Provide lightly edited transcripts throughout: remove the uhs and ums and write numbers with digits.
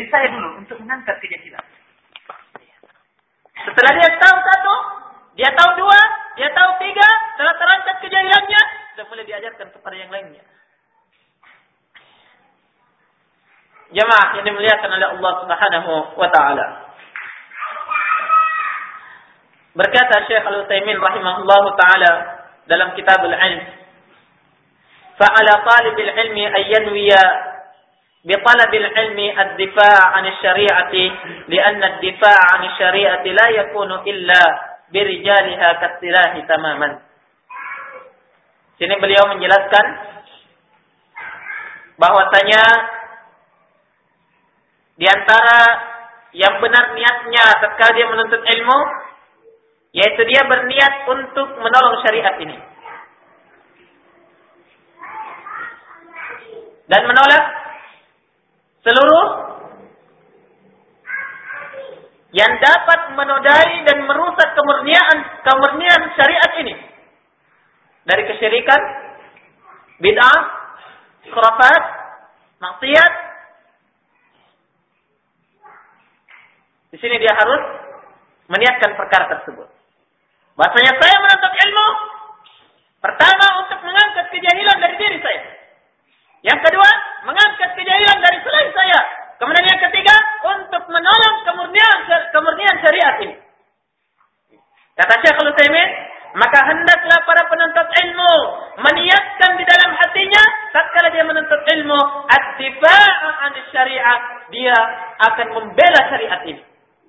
diri saya dulu untuk mengangkat kejahilan. Setelah dia tahu satu, dia tahu dua, dia tahu tiga, setelah terangkat kejahilannya, sudah mulai diajarkan kepada yang lainnya. Jemaah yang dimuliakan oleh Allah Subhanahu wa taala. Berkata Syekh Al-Utsaimin rahimahullahu taala dalam Kitabul Ilm, "Fa'ala talibil ilmi ay yanwiya bi talabil ilmi ad-difa' 'an asy-syari'ati, li'anna ad-difa' 'an asy-syari'ati la yakunu illa bi rijaliha kastilahi tamaman." Sini beliau menjelaskan bahwasanya di antara yang benar niatnya tatkala dia menuntut ilmu, yaitu dia berniat untuk menolong syariat ini dan menolak seluruh yang dapat menodai dan merusak kemurnian syariat ini dari kesyirikan, bid'ah, khurafat, maksiat. Di sini dia harus meniatkan perkara tersebut. Bahasanya saya menuntut ilmu, pertama untuk mengangkat kejahilan dari diri saya. Yang kedua, mengangkat kejahilan dari selain saya. Kemudian yang ketiga, untuk menolong kemurnian syariat ini. Kata Syekh Al-Utsaimin, maka hendaklah para penuntut ilmu meniatkan di dalam hatinya tatkala dia menuntut ilmu, ad-difa' 'an syariat, dia akan membela syariat ini.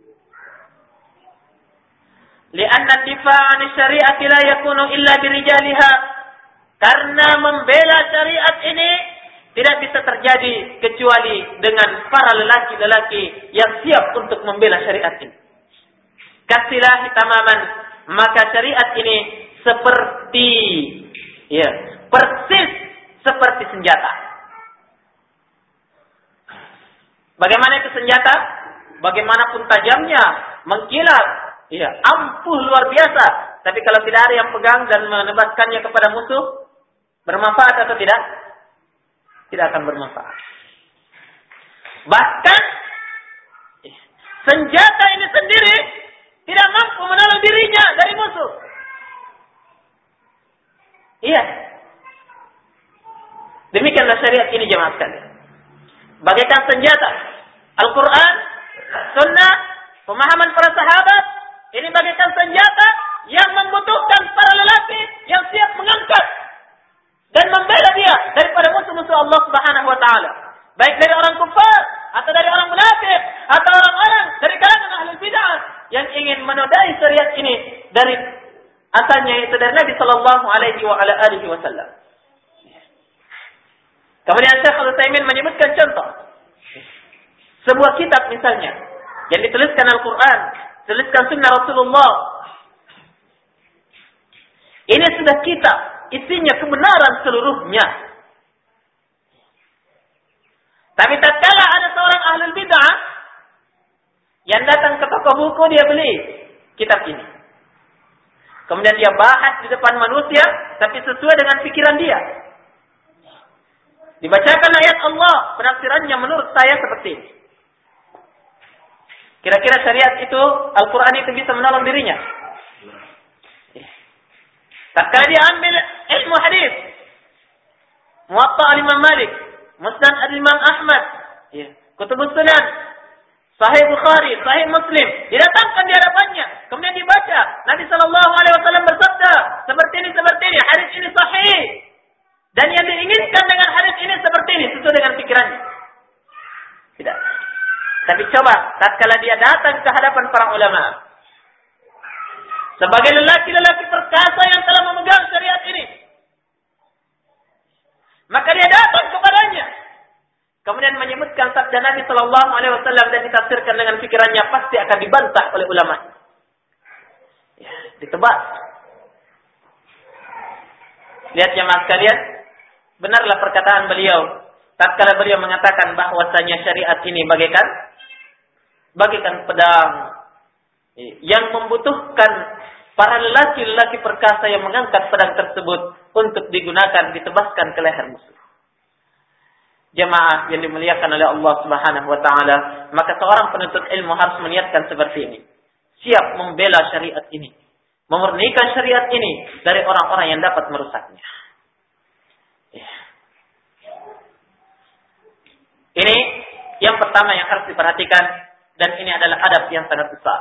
Lianna ad-difa' 'an syari'ati la yakunu illa birijaliha, karena membela syariat ini tidak bisa terjadi kecuali dengan para lelaki-lelaki yang siap untuk membela syariat ini. Kasilahi tamaman, maka syariat ini seperti persis seperti senjata. Bagaimana itu senjata? Bagaimanapun tajamnya, mengkilat, ampuh luar biasa. Tapi kalau tidak ada yang pegang dan menebaskannya kepada musuh, bermanfaat atau tidak? Tidak akan bermanfaat. Bahkan senjata ini sendiri tidak mampu menolong dirinya dari musuh. Iya. Demikianlah syariat ini jemaah sekalian. Bagaikan senjata. Al-Quran, Sunnah, pemahaman para sahabat, ini bagaikan senjata yang membutuhkan para lelaki yang siap mengangkat dan membela dia daripada musuh-musuh Allah Subhanahu wa taala. Baik dari orang kufar atau dari orang munafik atau orang-orang dari kalangan ahli bid'ah yang ingin menodai syariat ini dari asalnya, itu dari Nabi sallallahu alaihi wasallam. Kemudian Syekh Al-Utsaimin menyebutkan contoh sebuah kitab misalnya yang dituliskan Al-Quran, tuliskan sunnah Rasulullah. Ini sudah kitab, isinya kebenaran seluruhnya. Tapi tatkala ada seorang ahlul bid'ah yang datang ke toko buku, dia beli kitab ini. Kemudian dia bahas di depan manusia, tapi sesuai dengan pikiran dia. Dibacakan ayat Allah, penafsirannya menurut saya seperti ini. Kira-kira syariat itu, Al-Quran itu bisa menolong dirinya? Tatkala dia ambil ilmu hadis, Muwatta al-Imam Malik, Musnad al-Imam Ahmad, Kutubus Sunan, Sahih Bukhari, Sahih Muslim, didatangkan di hadapannya, kemudian dibaca. Nabi sallallahu alaihi wasallam bersabda, seperti ini, hadis ini sahih. Dan yang diinginkan dengan hadis ini seperti ini, sesuai dengan pikirannya. Tidak. Tapi coba, tatkala dia datang ke hadapan para ulama, sebagai lelaki-lelaki perkasa yang telah memegang syariat ini, maka dia datang kepadanya, kemudian menyebutkan sabda Nabi sallallahu alaihi wasallam dan ditafsirkan dengan pikirannya, pasti akan dibantah oleh ulama. Ditebas. Lihat jemaah sekalian, benarlah perkataan beliau tatkala beliau mengatakan bahwasanya syariat ini bagaikan pedang yang membutuhkan para lelaki-lelaki perkasa yang mengangkat pedang tersebut untuk digunakan, ditebaskan ke leher musuh. Jemaah yang dimuliakan oleh Allah Subhanahu wa taala, maka seorang penuntut ilmu harus meniatkan seperti ini. Siap membela syariat ini, memurnikan syariat ini dari orang-orang yang dapat merusaknya. Ini yang pertama yang harus diperhatikan, dan ini adalah adab yang sangat besar.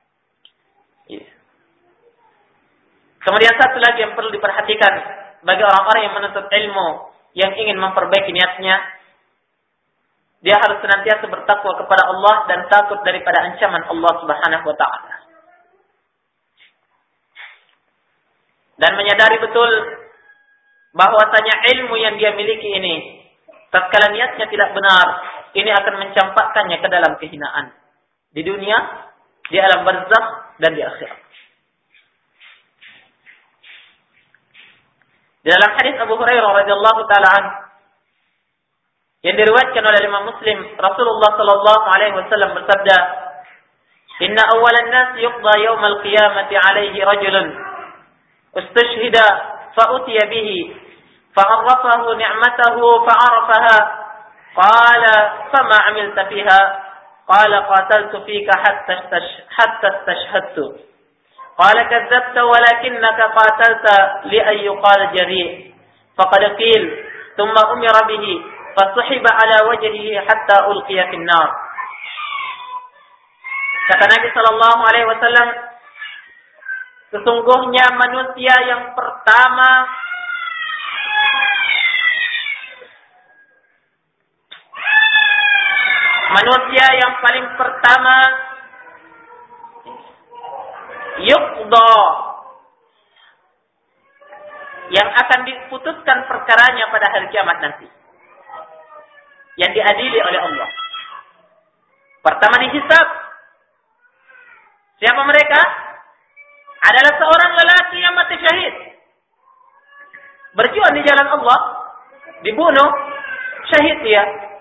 Kemudian satu lagi yang perlu diperhatikan bagi orang-orang yang menuntut ilmu, yang ingin memperbaiki niatnya, dia harus senantiasa bertakwa kepada Allah dan takut daripada ancaman Allah Subhanahu wa taala. Dan menyadari betul bahwasanya ilmu yang dia miliki ini, tatkala niatnya tidak benar, ini akan mencampakkannya ke dalam kehinaan di dunia, di alam barzakh, dan di akhirat. Di dalam hadis Abu Hurairah radhiyallahu taala anhu yang diriwayatkan oleh Imam Muslim, Rasulullah sallallahu alaihi wasallam bersabda, "Inna awwalan nas yuqda yaumal qiyamati alaihi rajulun istashhada fa utiya bihi fa'arrafahu ni'matahu fa'arafaha qala fama 'amilta fiha qala qataltu fika hatta istashhadtu qala kadzdzabta walakinnaka qatalta li an yuqala jari' faqad qil thumma umira bihi fasuhiba ala wajhihi hatta ulqiya fin nar." Kata Nabi sallallahu alaihi wasallam, sesungguhnya manusia yang pertama yang paling pertama yuqda, yang akan diputuskan perkaranya pada hari kiamat nanti, yang diadili oleh Allah. Pertama dihisab. Siapa mereka? Adalah seorang lelaki yang mati syahid, berjuang di jalan Allah, dibunuh, syahid dia.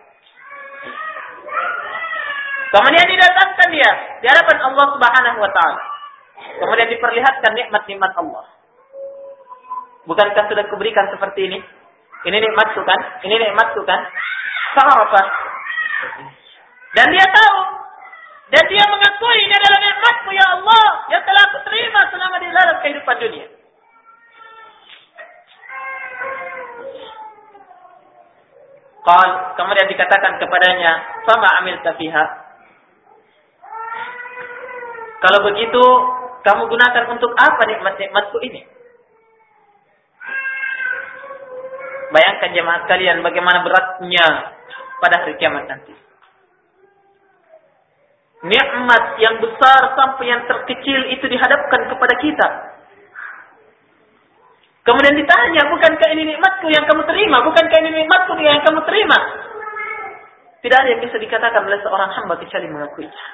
Kemudian didatangkan dia di hadapan Allah Subhanahu wa taala. Kemudian diperlihatkan nikmat-nikmat Allah. Bukankah sudah kuberikan seperti ini? Ini nikmatku kan? Ini nikmatku kan? Fa'arafah. Dan dia tahu, dan dia mengakui ini adalah nikmatmu ya Allah yang telah aku terima selama di dalam kehidupan dunia. Kemudian dikatakan kepadanya, "Fama amilta fiha?" Kalau begitu, kamu gunakan untuk apa nikmat-nikmatku ini? Bayangkan jemaah sekalian bagaimana beratnya pada hari kiamat nanti. Nikmat yang besar sampai yang terkecil itu dihadapkan kepada kita. Kemudian ditanya, bukankah ini nikmatku yang kamu terima? Bukankah ini nikmatku yang kamu terima? Tidak ada yang bisa dikatakan oleh seorang hamba kecuali mengakuinya.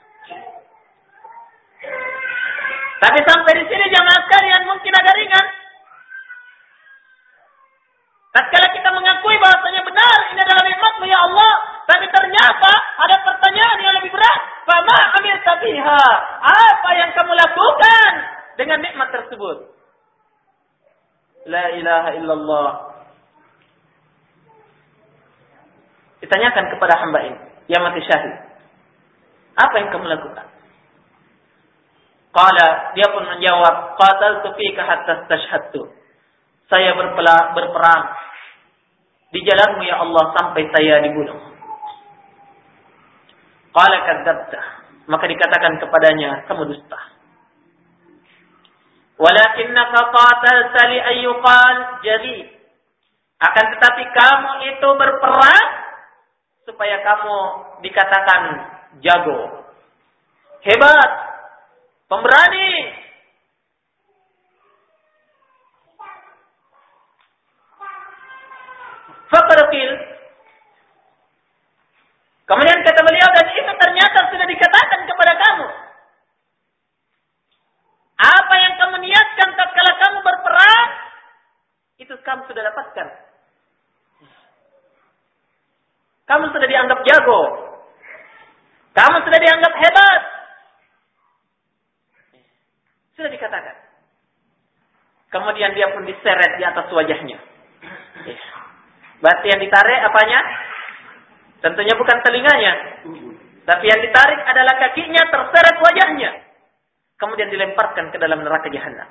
Tapi sampai di sini jemaah sekalian mungkin ada ringan. Tatkala kita mengakui bahwasanya benar ini adalah nikmat-Mu ya Allah, tapi ternyata ada pertanyaan yang lebih berat. Fama amilta fiha? Apa yang kamu lakukan dengan nikmat tersebut? La ilaha illallah. Ditanyakan kepada hamba ini yang mati syahid, apa yang kamu lakukan? Qala, dia pun menjawab, qataltu fika hatta istashhadtu. Saya berperang di jalan-Mu ya Allah sampai saya dibunuh. Qala kadzdzabta, maka dikatakan kepadanya, kamu dusta. Walakinnaka qatalta li an yuqal jadi. Akan tetapi kamu itu berperang supaya kamu dikatakan jago, hebat, pemberani. Faqil. Kemudian kata beliau, dan itu ternyata sudah dikatakan kepada kamu. Apa yang kamu niatkan tatkala kamu berperang, itu kamu sudah dapatkan. Kamu sudah dianggap jago. Kamu sudah dianggap hebat. Sudah dikatakan. Kemudian dia pun diseret di atas wajahnya. Berarti yang ditarik apanya? Tentunya bukan telinganya. Tapi yang ditarik adalah kakinya, terseret wajahnya. Kemudian dilemparkan ke dalam neraka jahanam.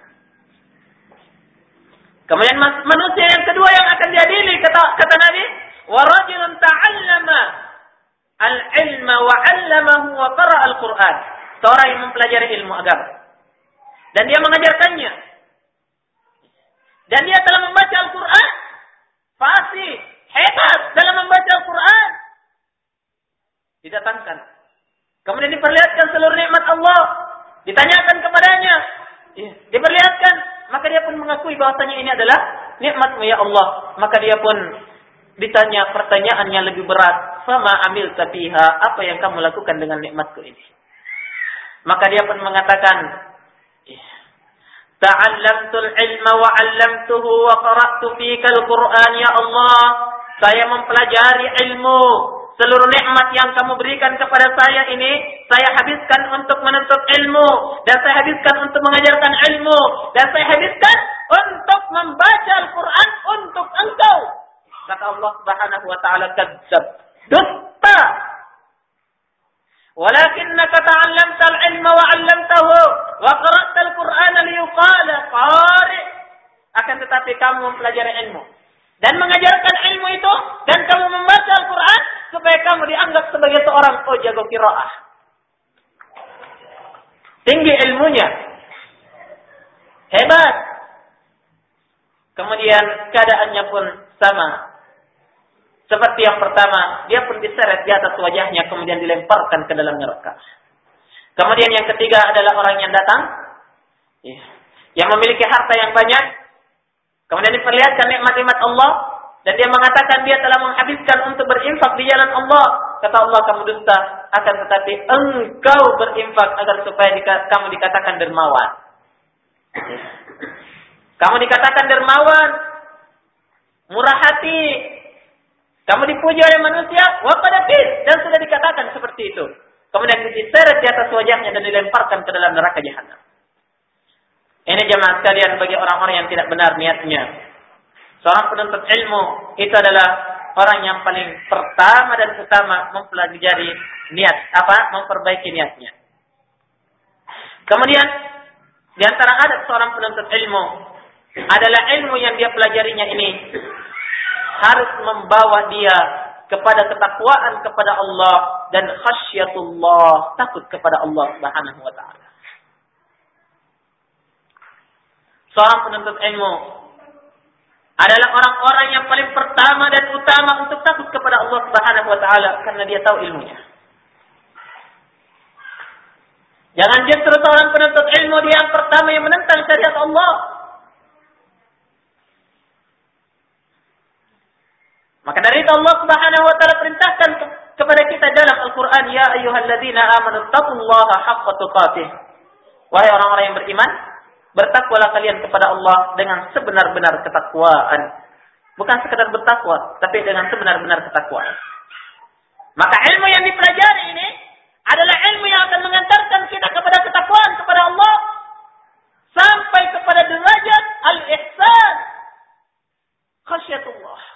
Kemudian manusia yang kedua yang akan diadili, kata Nabi, وَرَجُلٌ تَعَلَّمَ الْعِلْمَ وَعَلَّمَهُ وَقَرَأَ الْقُرْآنِ. Seorang yang mempelajari ilmu agama. Dan dia mengajarkannya. Dan dia telah membaca Al-Quran. Fasih, hebat dalam membaca Al-Quran. Didatangkan. Kemudian diperlihatkan seluruh nikmat Allah. Ditanyakan kepadanya. Diperlihatkan. Maka dia pun mengakui bahwasanya ini adalah nikmat-Mu ya Allah. Maka dia pun ditanya pertanyaan yang lebih berat. Fama amil tafiha. Apa yang kamu lakukan dengan nikmatku ini? Maka dia pun mengatakan, Ta'allamtul ilma wa 'allamtuhu wa qara'tu fika al-Qur'an ya Allah. Saya mempelajari ilmu. Seluruh nikmat yang kamu berikan kepada saya ini, saya habiskan untuk menuntut ilmu. Dan saya habiskan untuk mengajarkan ilmu. Dan saya habiskan untuk membaca Al-Quran untuk engkau. Kata Allah Subhanahu wa ta'ala, kadzdzab. Dusta. Walakinnaka ta'allamtal ilma wa 'allamtahu wa qara'tal Qur'ana liyuqala qari'. Akan tetapi kamu mempelajari ilmu dan mengajarkan ilmu itu dan kamu membaca Al-Qur'an supaya kamu dianggap sebagai seorang jago qiraah. Tinggi ilmunya. Hebat. Kemudian keadaannya pun sama. Seperti yang pertama, dia pun diseret di atas wajahnya, kemudian dilemparkan ke dalam neraka. Kemudian yang ketiga adalah orang yang datang, yang memiliki harta yang banyak, kemudian diperlihatkan nikmat-nikmat Allah, dan dia mengatakan dia telah menghabiskan untuk berinfak di jalan Allah. Kata Allah, kamu dusta, akan tetapi engkau berinfak agar supaya kamu dikatakan dermawan. Kamu dikatakan dermawan, murah hati. Kamu dipuji oleh manusia, waqadatin, dan sudah dikatakan seperti itu. Kemudian diseret di atas wajahnya dan dilemparkan ke dalam neraka jahanam. Ini jemaah sekalian bagi orang-orang yang tidak benar niatnya. Seorang penuntut ilmu itu adalah orang yang paling pertama dan utama mempelajari niat, memperbaiki niatnya. Kemudian di antara adat seorang penuntut ilmu adalah ilmu yang dia pelajarinya ini harus membawa dia kepada ketakwaan kepada Allah dan khasyatullah, takut kepada Allah Subhanahu wa taala. Seorang penuntut ilmu adalah orang-orang yang paling pertama dan utama untuk takut kepada Allah Subhanahu wa taala karena dia tahu ilmunya. Jangan justru seorang penuntut ilmu dia yang pertama yang menentang syariat Allah. Maka dari itu Allah Subhanahu wa taala perintahkan kepada kita dalam Al-Qur'an, ya ayyuhalladzina amanu taqullaha haqqa tuqatih. Wahai orang-orang yang beriman, bertakwalah kalian kepada Allah dengan sebenar-benar ketakwaan. Bukan sekadar bertakwa, tapi dengan sebenar-benar ketakwaan. Maka ilmu yang dipelajari ini adalah ilmu yang akan mengantarkan kita kepada ketakwaan kepada Allah sampai kepada derajat al-ihsan, khasyatullah.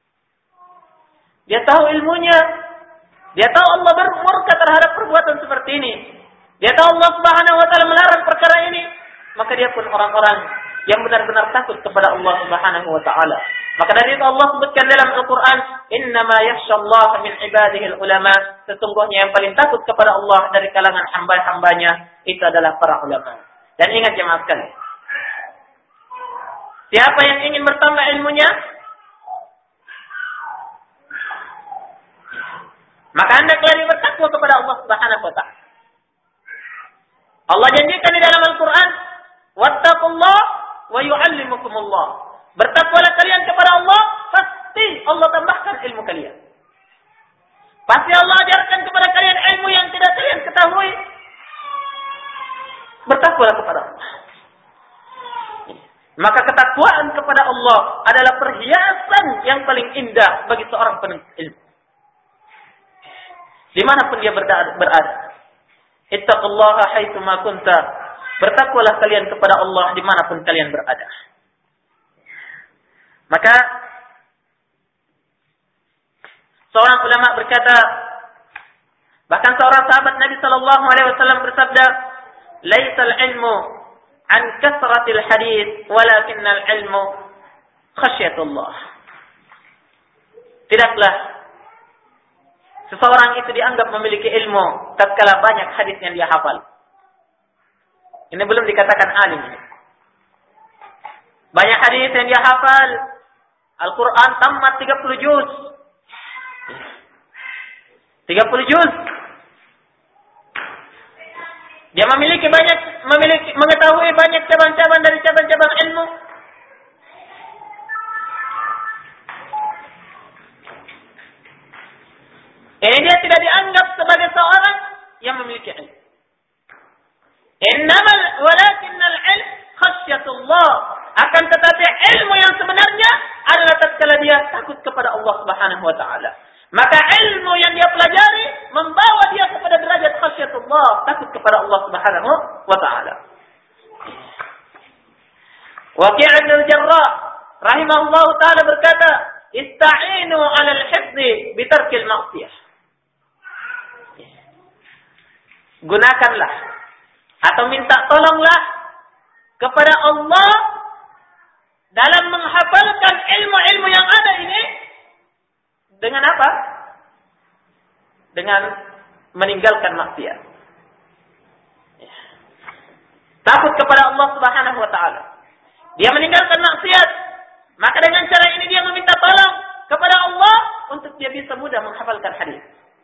Dia tahu ilmunya. Dia tahu Allah bermurka terhadap perbuatan seperti ini. Dia tahu Allah Subhanahu wa taala melarang perkara ini. Maka dia pun orang-orang yang benar-benar takut kepada Allah Subhanahu wa taala. Maka dari itu Allah sebutkan dalam Al-Qur'an, "Innama yakhsyallaha min ibadihil ulama." Sesungguhnya yang paling takut kepada Allah dari kalangan hamba-hambanya itu adalah para ulama. Dan ingat jemaah sekalian, siapa yang ingin bertambah ilmunya, maka hendaklah dia bertakwa kepada Allah Subhanahu wa taala. Allah janjikan di dalam Al-Qur'an, "Wattaqullah wa yu'allimukumullah." Bertakwalah kalian kepada Allah, pasti Allah tambahkan ilmu kalian. Pasti Allah ajarkan kepada kalian ilmu yang tidak kalian ketahui. Bertakwalah kepada Allah. Maka ketakwaan kepada Allah adalah perhiasan yang paling indah bagi seorang penuntut ilmu. Dimanapun dia berada. Ittaqullaha haitsu ma kunta. Bertakwalah kalian kepada Allah dimanapun kalian berada. Maka seorang ulama berkata, bahkan seorang sahabat Nabi sallallahu alaihi wasallam bersabda, "Laisal ilmu an kasratil hadits, walakinnal ilmu khasyatullah." Tidaklah seseorang itu dianggap memiliki ilmu tatkala banyak hadis yang dia hafal. Ini belum dikatakan alim. Banyak hadis yang dia hafal. Al-Quran tamat 30 juz. 30 juz. Dia mengetahui banyak cabang-cabang dari cabang-cabang ilmu. Ini dia tidak dianggap sebagai seorang yang memiliki ilmu. Innamal walakinnal ilm khasyatullah. Akan tetapi ilmu yang sebenarnya adalah tatkala dia takut kepada Allah Subhanahu wa taala. Maka ilmu yang dia pelajari membawa dia kepada derajat khasyatullah, takut kepada Allah Subhanahu wa taala. Waqi' bin al-Jarrah rahimahullahu taala berkata, "Ista'inu 'ala al-hifdzi bi tarkil ma'siyah." Gunakanlah atau minta tolonglah kepada Allah dalam menghafalkan ilmu-ilmu yang ada ini dengan apa? Dengan meninggalkan maksiat. Takut kepada Allah Subhanahu wa taala. Dia meninggalkan maksiat, maka dengan cara ini dia meminta tolong kepada Allah untuk dia bisa mudah menghafalkan hadis.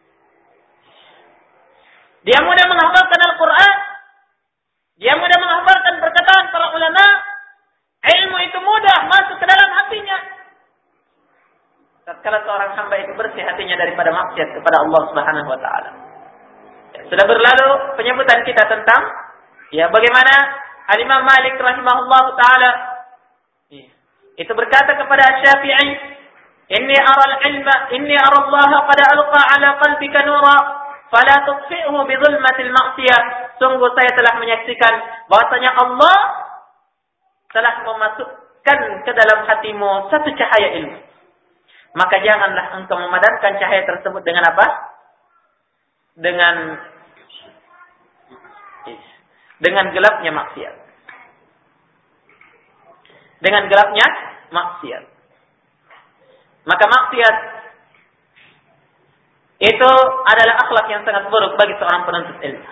Dia mudah menghafalkan Al-Quran. Dia mudah menghafalkan perkataan para ulama. Ilmu itu mudah masuk ke dalam hatinya. Tatkala seorang hamba itu bersih hatinya daripada maksiat kepada Allah Subhanahu wa taala. Sudah berlalu penyebutan kita tentang bagaimana Al-Imam Malik rahimahullahu taala itu berkata kepada Syafi'i, "Inni ara al-ilma, inni ara Allah qad alqa ala qalbika nura." Fala tudfi'hu bi dhulmatil ma'siyah. Sungguh saya telah menyaksikan bahwasanya Allah telah memasukkan ke dalam hatimu satu cahaya ilmu. Maka janganlah engkau memadamkan cahaya tersebut dengan apa? Dengan gelapnya maksiat. Dengan gelapnya maksiat. Maka maksiat itu adalah akhlak yang sangat buruk bagi seorang penuntut ilmu.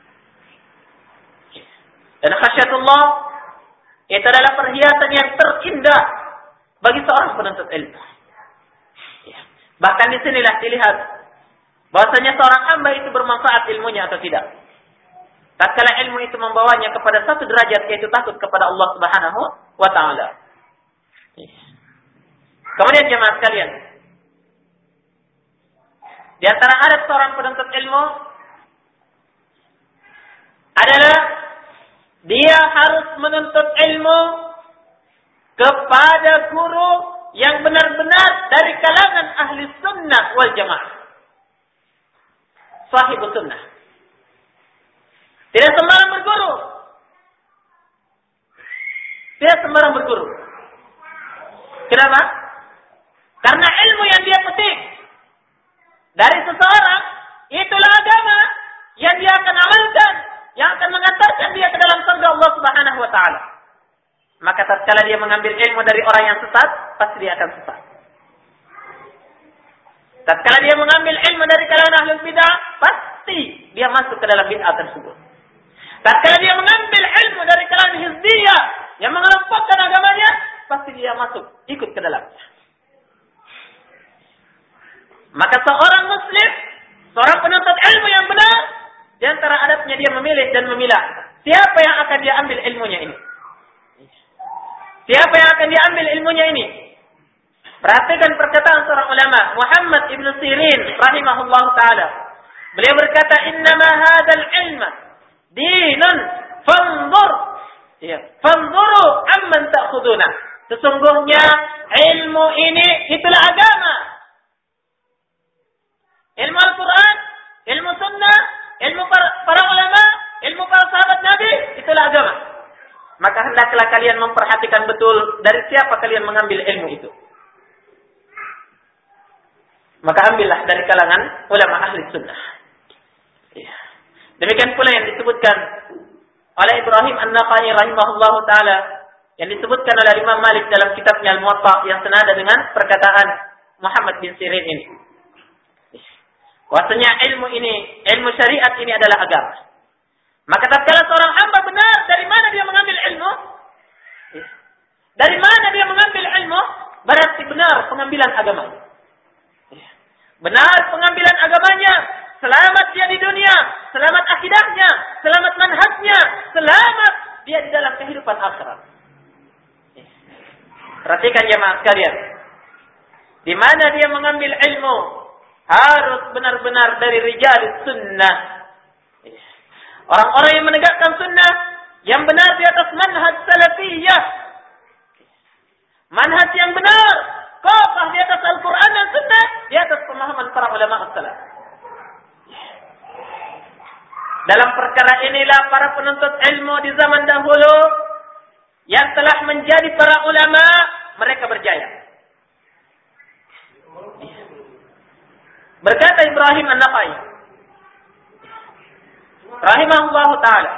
Dan khasyatullah itu adalah perhiasan yang terindah bagi seorang penuntut ilmu. Bahkan di sinilah dilihat bahwasanya seorang hamba itu bermanfaat ilmunya atau tidak. Tatkala ilmu itu membawanya kepada satu derajat yaitu takut kepada Allah Subhanahu wa taala. Kemudian jemaah sekalian, di antara adab seorang penuntut ilmu adalah dia harus menuntut ilmu kepada guru yang benar-benar dari kalangan ahli sunnah wal jamaah. Sahibus sunnah. Tidak sembarang berguru. Tidak sembarang berguru. Kenapa? Karena ilmu yang dia petik dari seseorang, itulah agama yang dia akan amalkan, yang akan mengantarkan dia ke dalam surga Allah Subhanahu wa taala. Maka tatkala dia mengambil ilmu dari orang yang sesat, pasti dia akan sesat. Tatkala dia mengambil ilmu dari kalangan ahlul bid'ah, pasti dia masuk ke dalam bid'ah tersebut. Tatkala dia mengambil ilmu dari kalangan hizbiyah yang mengelompokkan agamanya, pasti dia masuk ikut ke dalamnya. Maka seorang muslim, seorang penuntut ilmu yang benar, di antara adabnya dia memilih dan memilah siapa yang akan dia ambil ilmunya ini. Siapa yang akan dia ambil ilmunya ini? Perhatikan perkataan seorang ulama, Muhammad ibn Sirin rahimahullahu taala. Beliau berkata, "Innama hadzal ilma dinun fanzur." Fanzuru amman ta'khuduna. Sesungguhnya ilmu ini itulah agama. Ilmu Al-Quran, ilmu Sunnah, ilmu para ulama, ilmu para sahabat Nabi, itulah agama. Maka hendaklah kalian memperhatikan betul dari siapa kalian mengambil ilmu itu. maka ambillah dari kalangan ulama ahli sunnah. Ya. Demikian pula yang disebutkan oleh Ibrahim An-Nakhai rahimahullahu taala, yang disebutkan oleh Imam Malik dalam kitabnya Al-Muwatta yang senada dengan perkataan Muhammad bin Sirin ini. Bahwasanya ilmu syariat ini adalah agama. Maka tatkala seorang hamba benar, dari mana dia mengambil ilmu? Dari mana dia mengambil ilmu? Berarti benar pengambilan agamanya. Benar pengambilan agamanya, selamat dia di dunia, selamat akidahnya, selamat manhajnya, selamat dia di dalam kehidupan akhirat. Perhatikan jemaah sekalian, di mana dia mengambil ilmu harus benar-benar dari rijal sunnah. Orang-orang yang menegakkan sunnah, yang benar di atas manhaj salafiyah, manhaj yang benar, kokoh di atas Al-Quran dan sunnah, di atas pemahaman para ulama as-salaf. Dalam perkara inilah para penuntut ilmu di zaman dahulu yang telah menjadi para ulama, mereka berjaya. Berkata Ibrahim An-Nakhai rahimahullah ta'ala,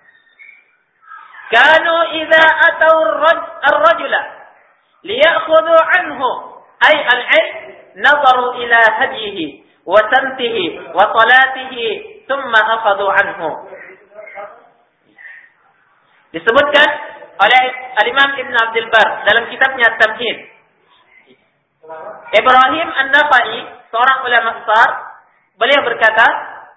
kanu idza atau ar-rajula liya'khudhu anhu ay al-'ilm nazaru ila hadyihi wa samtihi wa salatihi thumma akhadhu anhu. Disebutkan oleh Al-Imam Ibn Abdul Bar dalam kitabnya At-Tamhid. Ibrahim An-Nakhai, seorang ulama besar, beliau berkata,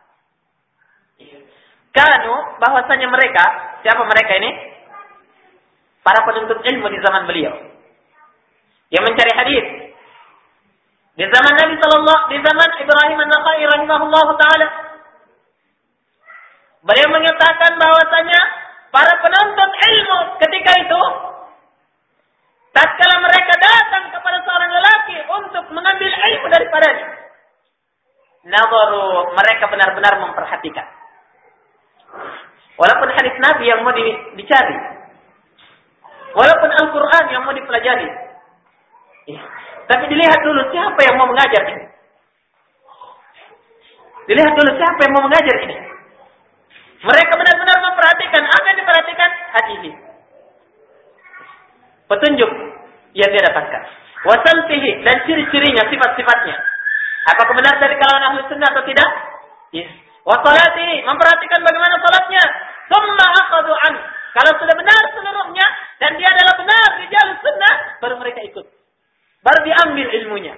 kanu, bahwasanya mereka, siapa mereka ini? Para penuntut ilmu di zaman beliau, yang mencari hadis. Di zaman Nabi di zaman Ibrahim An-Nakhai rahimahullah taala, beliau menyatakan bahwasanya para penuntut ilmu ketika itu, tatkala mereka datang kepada seorang lelaki untuk mengambil ilmu daripadanya, nazaru, mereka benar-benar memperhatikan. Walaupun hadis Nabi yang mau dicari, walaupun Al-Quran yang mau dipelajari, tapi dilihat dulu siapa yang mau mengajar ini. Dilihat dulu siapa yang mau mengajar ini. Mereka benar-benar memperhatikan. Apa yang diperhatikan? Hadis. Petunjuk yang dia dapatkan. Wasaltihi, dan ciri-cirinya, sifat-sifatnya. Apakah benar dari kalangan ahli sunnah atau tidak? Yes. Wasalatihi, memperhatikan bagaimana salatnya. Summa akhadhu an. Kalau sudah benar seluruhnya dan dia adalah benar rijal sunnah, baru mereka ikut. Baru diambil ilmunya.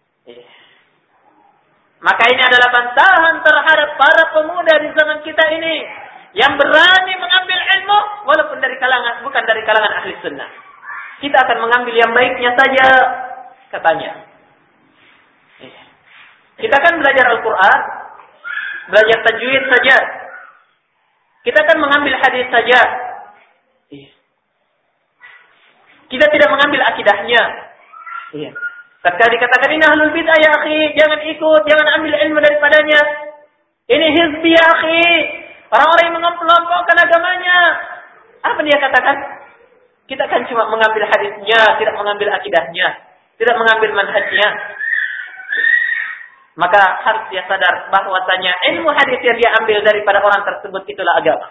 Maka ini adalah bantahan terhadap para pemuda di zaman kita ini yang berani mengambil ilmu walaupun bukan dari kalangan ahli sunnah. Kita akan mengambil yang baiknya saja, katanya. Kita akan belajar Al-Quran, belajar tajwid saja. Kita akan mengambil hadis saja. Kita tidak mengambil akidahnya. Iya. Ketika dikatakan ini ahlul bid'ah ya akhi, jangan ikut, jangan ambil ilmu daripadanya. Ini hizbi ya akhi, orang-orang yang mengelompokkan agamanya. Apa dia katakan? Kita kan cuma mengambil hadisnya, tidak mengambil akidahnya, tidak mengambil manhajnya. Maka harus dia sadar bahwasanya ilmu hadis yang dia ambil daripada orang tersebut itulah agama.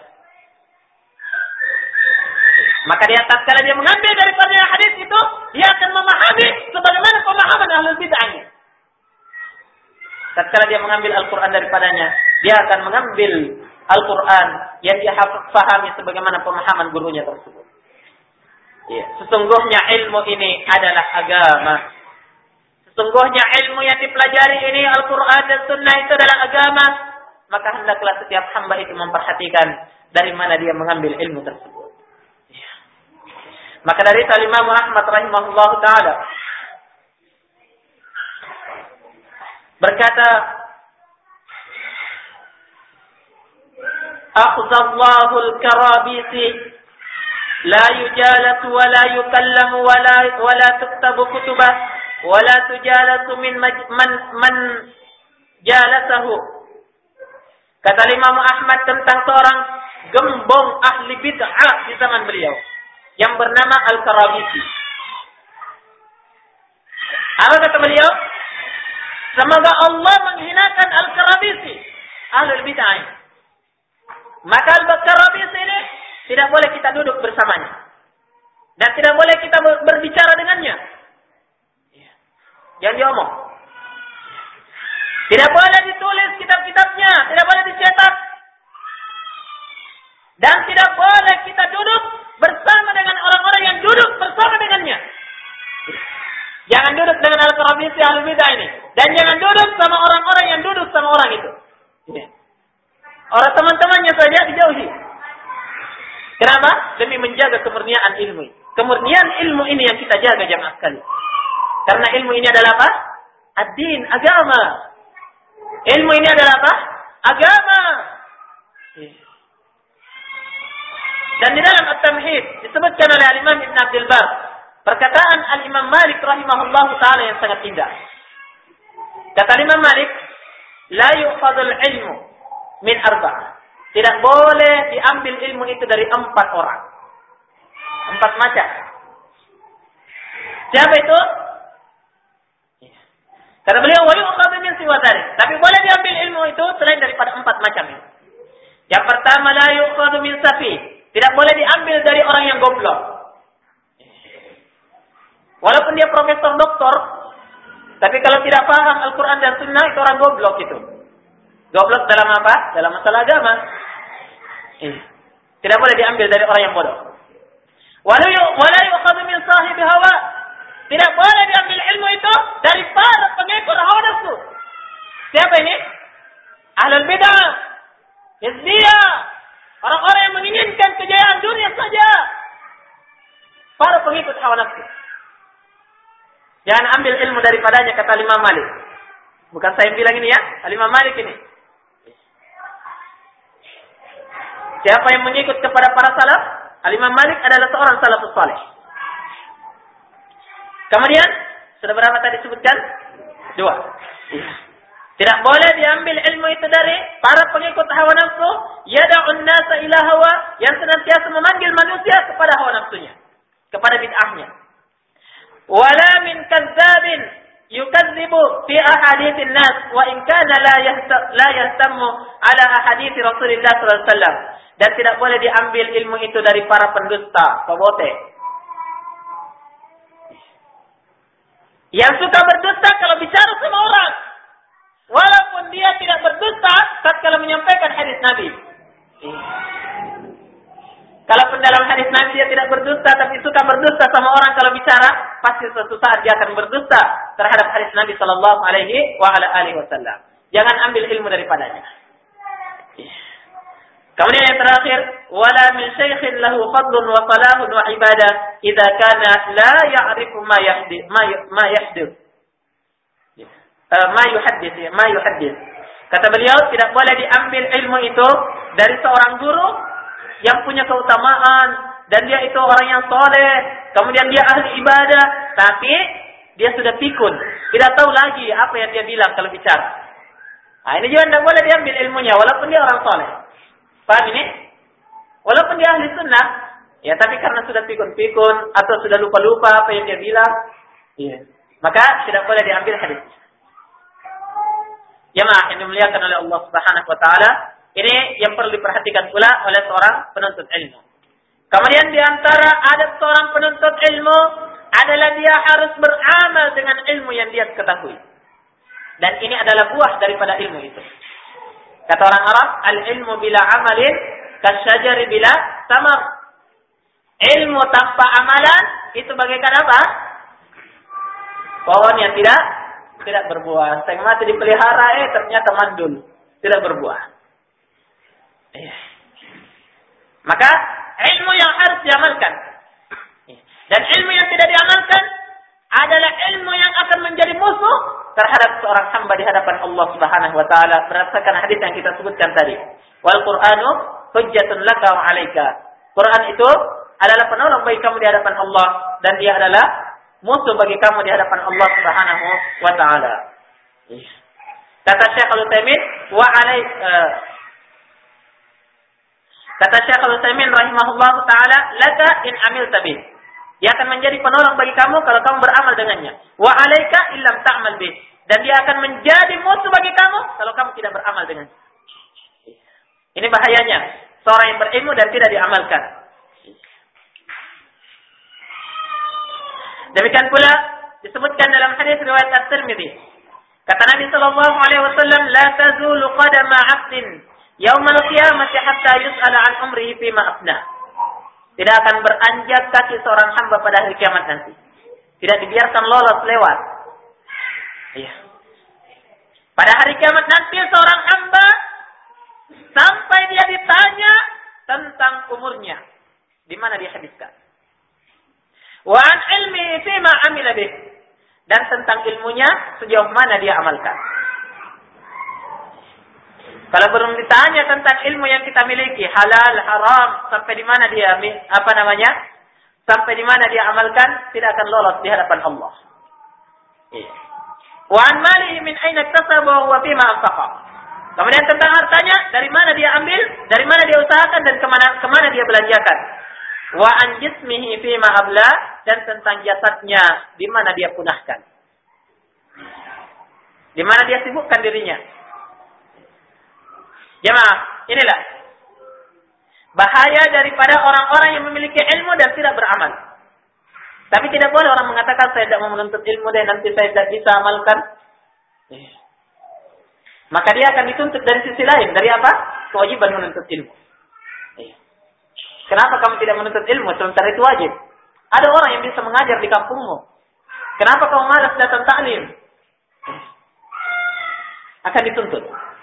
Maka dia tatkala dia mengambil daripada hadis itu, dia akan memahami sebagaimana pemahaman ahlul bid'ahnya. Tatkala dia mengambil Al-Quran daripadanya, dia akan mengambil Al-Quran yang dia fahami sebagaimana pemahaman gurunya tersebut. Ya, sesungguhnya ilmu ini adalah agama. Sesungguhnya ilmu yang dipelajari ini Al-Quran dan Sunnah itu adalah agama. Maka hendaklah setiap hamba itu memperhatikan dari mana dia mengambil ilmu tersebut. Maka dari Imam Ahmad rahimahullah ta'ala berkata, akhzallahu al-karabisi la yujalasu wa la yukallamu wa la tuktabu kutubah wa la tujalasu min man jalasahu. Kata Imam Ahmad tentang seorang gembong ahli bid'ah di zaman beliau yang bernama Al-Karabisi. Apa kata beliau? semoga Allah menghinakan Al-Karabisi, ahlul bid'ah. Maka Al-Karabisi ini tidak boleh kita duduk bersamanya. Dan tidak boleh kita berbicara dengannya. Jangan diomong. Tidak boleh ditulis kitab-kitabnya, tidak boleh dicetak. Dan tidak boleh kita duduk bersama dengan orang-orang yang duduk bersama dengannya. Jangan duduk dengan Al-Karabisi ahlul bid'ah ini. Dan jangan duduk sama orang-orang yang duduk sama orang itu. Orang teman-temannya saja dijauhi. Kenapa? Demi menjaga kemurnian ilmu. Kemurnian ilmu ini yang kita jaga jamaah sekali. Karena ilmu ini adalah apa? Ad-din, agama. Ilmu ini adalah apa? Agama. Dan di dalam At-Tamhid disebutkan oleh Al-Imam Ibn Abdul Bar perkataan Al-Imam Malik rahimahullahu ta'ala yang sangat indah. Kata Imam Malik, la yu'khadul ilmu min arba'ah. Tidak boleh diambil ilmu itu dari 4 orang. 4 macam. Siapa itu? Kata beliau, wa yu'khadhu min siwa dzalik. Tapi boleh diambil ilmu itu selain daripada 4 macam ini. Yang pertama, la yu'khadhu min safi. Tidak boleh diambil dari orang yang goblok. Walaupun dia profesor doktor, tapi kalau tidak paham Al-Quran dan Sunnah, itu orang goblok itu. Goblok dalam apa? Dalam masalah agama. Tidak boleh diambil dari orang yang bodoh. Wala yu'khadhu min sahibi hawa. Tidak boleh diambil ilmu itu dari para pengikut hawa nafsu. Siapa ini? Ahlul bid'ah, hizbiyah, orang-orang yang menginginkan kejayaan dunia saja. Para pengikut hawa nafsu. Jangan ambil ilmu daripadanya, kata Imam Malik. Bukan saya bilang ini ya, Imam Malik ini. Siapa yang mengikut kepada para salaf? Imam Malik adalah seorang salafus saleh. Kemudian, sudah berapa tadi disebutkan? 2. Tidak boleh diambil ilmu itu dari para pengikut hawa nafsu, yada'un nasa ila hawa, yang senantiasa memanggil manusia kepada hawa nafsunya, kepada bid'ahnya. Wala min kadzdzabin yukadzibu fi ahaditsin nas wa in kana la yahtammu ala ahadits Rasulillah sallallahu alaihi wasallam. Dan tidak boleh diambil ilmu itu dari para pendusta, pebote. Yang suka berdusta kalau bicara sama orang. Walaupun dia tidak berdusta tatkala menyampaikan hadis Nabi. Kalaupun dalam hadis Nabi dia tidak berdusta, tapi suka berdusta sama orang kalau bicara, pasti suatu saat dia akan berdusta terhadap hadis Nabi sallallahu alaihi wasallam. Jangan ambil ilmu daripadanya. Kemudian yang terakhir, wala min syaikhin lahu fadlun wa salahun wa ibadah idza kana la ya'rifu ma yuhaddits. Kata beliau, tidak boleh diambil ilmu itu dari seorang guru yang punya keutamaan dan dia itu orang yang soleh, kemudian dia ahli ibadah, tapi dia sudah pikun, tidak tahu lagi apa yang dia bilang kalau bicara. Nah, ini juga tidak boleh diambil ilmunya walaupun dia orang soleh. Paham ini? Walaupun dia ahli sunnah, ya tapi karena sudah pikun-pikun atau sudah lupa-lupa apa yang dia bilang, maka tidak boleh diambil hadis. Jemaah yang dimuliakan oleh Allah Subhanahu wa taala, ini yang perlu diperhatikan pula oleh seorang penuntut ilmu. Kemudian di antara adab seorang penuntut ilmu adalah dia harus beramal dengan ilmu yang dia ketahui. Dan ini adalah buah daripada ilmu itu. Kata orang Arab, al-ilmu bila amalin kasyajari bila samar. Ilmu tanpa amalan itu bagaikan apa? Pohon yang tidak berbuah. Sayang mati dipelihara, ternyata mandul, tidak berbuah. Maka ilmu yang harus diamalkan dan ilmu yang tidak diamalkan adalah ilmu yang akan menjadi musuh terhadap seorang hamba di hadapan Allah Subhanahu wa taala, berdasarkan hadis yang kita sebutkan tadi. Wal Qur'anu hujjatun laka wa 'alaika. Quran itu adalah penolong bagi kamu di hadapan Allah dan dia adalah musuh bagi kamu di hadapan Allah Subhanahu wa taala. Kata Syekh Al-Utsaimin kata Syekh Al-Utsaimin rahimahullah taala, laka in amilta bih. Dia akan menjadi penolong bagi kamu kalau kamu beramal dengannya. Wa 'alaika illam ta'mal bih. dan dia akan menjadi musuh bagi kamu kalau kamu tidak beramal dengannya. Ini bahayanya seorang yang berilmu dan tidak diamalkan. Demikian pula disebutkan dalam hadis riwayat At-Tirmidzi. Kata Nabi sallallahu alaihi wasallam, "La tazulu qadama 'abdin yaumal qiyamati hatta yus'ala 'an umrihi fima afna." Tidak akan beranjak kaki seorang hamba pada hari kiamat nanti. Tidak dibiarkan lolos lewat. Iya. Pada hari kiamat nanti seorang hamba sampai dia ditanya tentang umurnya, di mana dia habiskan. Wa an ilmi fima amila bih, dan tentang ilmunya sejauh mana dia amalkan. Kalau belum ditanya tentang ilmu yang kita miliki, halal, haram, sampai di mana dia sampai di mana dia amalkan, tidak akan lolos di hadapan Allah. Iya. Wa an malihi min aina iktasaba wa fima anfaqa. Kemudian tentang hartanya, dari mana dia ambil, dari mana dia usahakan, dan kemana dia belanjakan. Wa an jismihi fima abla, dan tentang jasadnya, di mana dia punahkan. Di mana dia sibukkan dirinya. Jemaah, inilah bahaya daripada orang-orang yang memiliki ilmu dan tidak beramal. Tapi tidak boleh orang mengatakan saya tidak mau menuntut ilmu dan nanti saya tidak bisa amalkan. Maka dia akan dituntut dari sisi lain. Dari apa? Kewajiban menuntut ilmu. Kenapa kamu tidak menuntut ilmu? Sementara itu wajib. Ada orang yang bisa mengajar di kampungmu. Kenapa kamu malas datang taklim? Akan dituntut.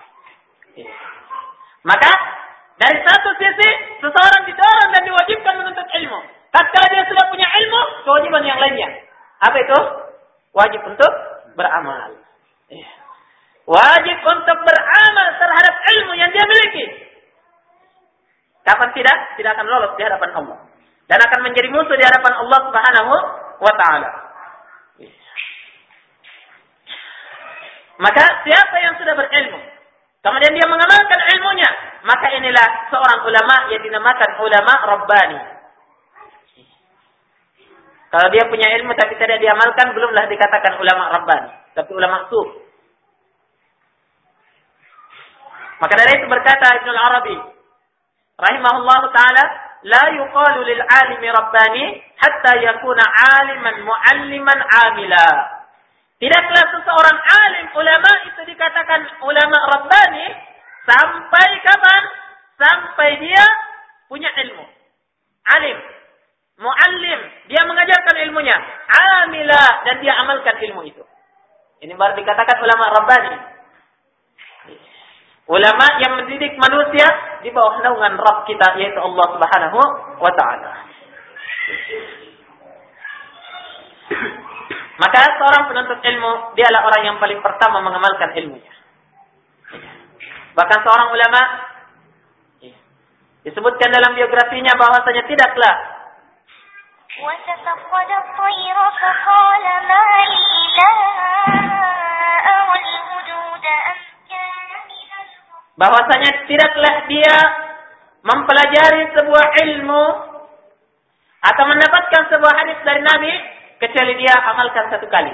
Maka dari satu sisi seseorang didorong dan diwajibkan menuntut ilmu. Tatkala dia sudah punya ilmu, kewajiban yang lainnya. Apa itu? Wajib untuk beramal. Wajib untuk beramal terhadap ilmu yang dia miliki. Kapan tidak? Tidak akan lolos di hadapan Allah. Dan akan menjadi musuh di hadapan Allah Subhanahu wa ta'ala. Maka siapa yang sudah berilmu, kemudian dia mengamalkan ilmunya, maka inilah seorang ulama yang dinamakan ulama Rabbani. Kalau dia punya ilmu tapi tidak diamalkan, belumlah dikatakan ulama Rabbani, tapi ulama su'. Maka dari itu berkata Ibnu Arabi rahimahullah ta'ala, la yuqalu lil alimi rabbani hatta yakuna aliman mualliman amila. Tidaklah seseorang alim ulama itu dikatakan ulama rabbani sampai kapan? Sampai dia punya ilmu. Alim, muallim, dia mengajarkan ilmunya, amila, dan dia amalkan ilmu itu. Ini baru dikatakan ulama rabbani. Ulama yang mendidik manusia di bawah naungan Rabb kita, yaitu Allah Subhanahu wa ta'ala. Maka seorang penuntut ilmu, dialah orang yang paling pertama mengamalkan ilmunya. Bahkan seorang ulama disebutkan dalam biografinya bahwasanya tidaklah bahwasanya tidaklah dia mempelajari sebuah ilmu atau mendapatkan sebuah hadis dari Nabi kecuali dia amalkan satu kali.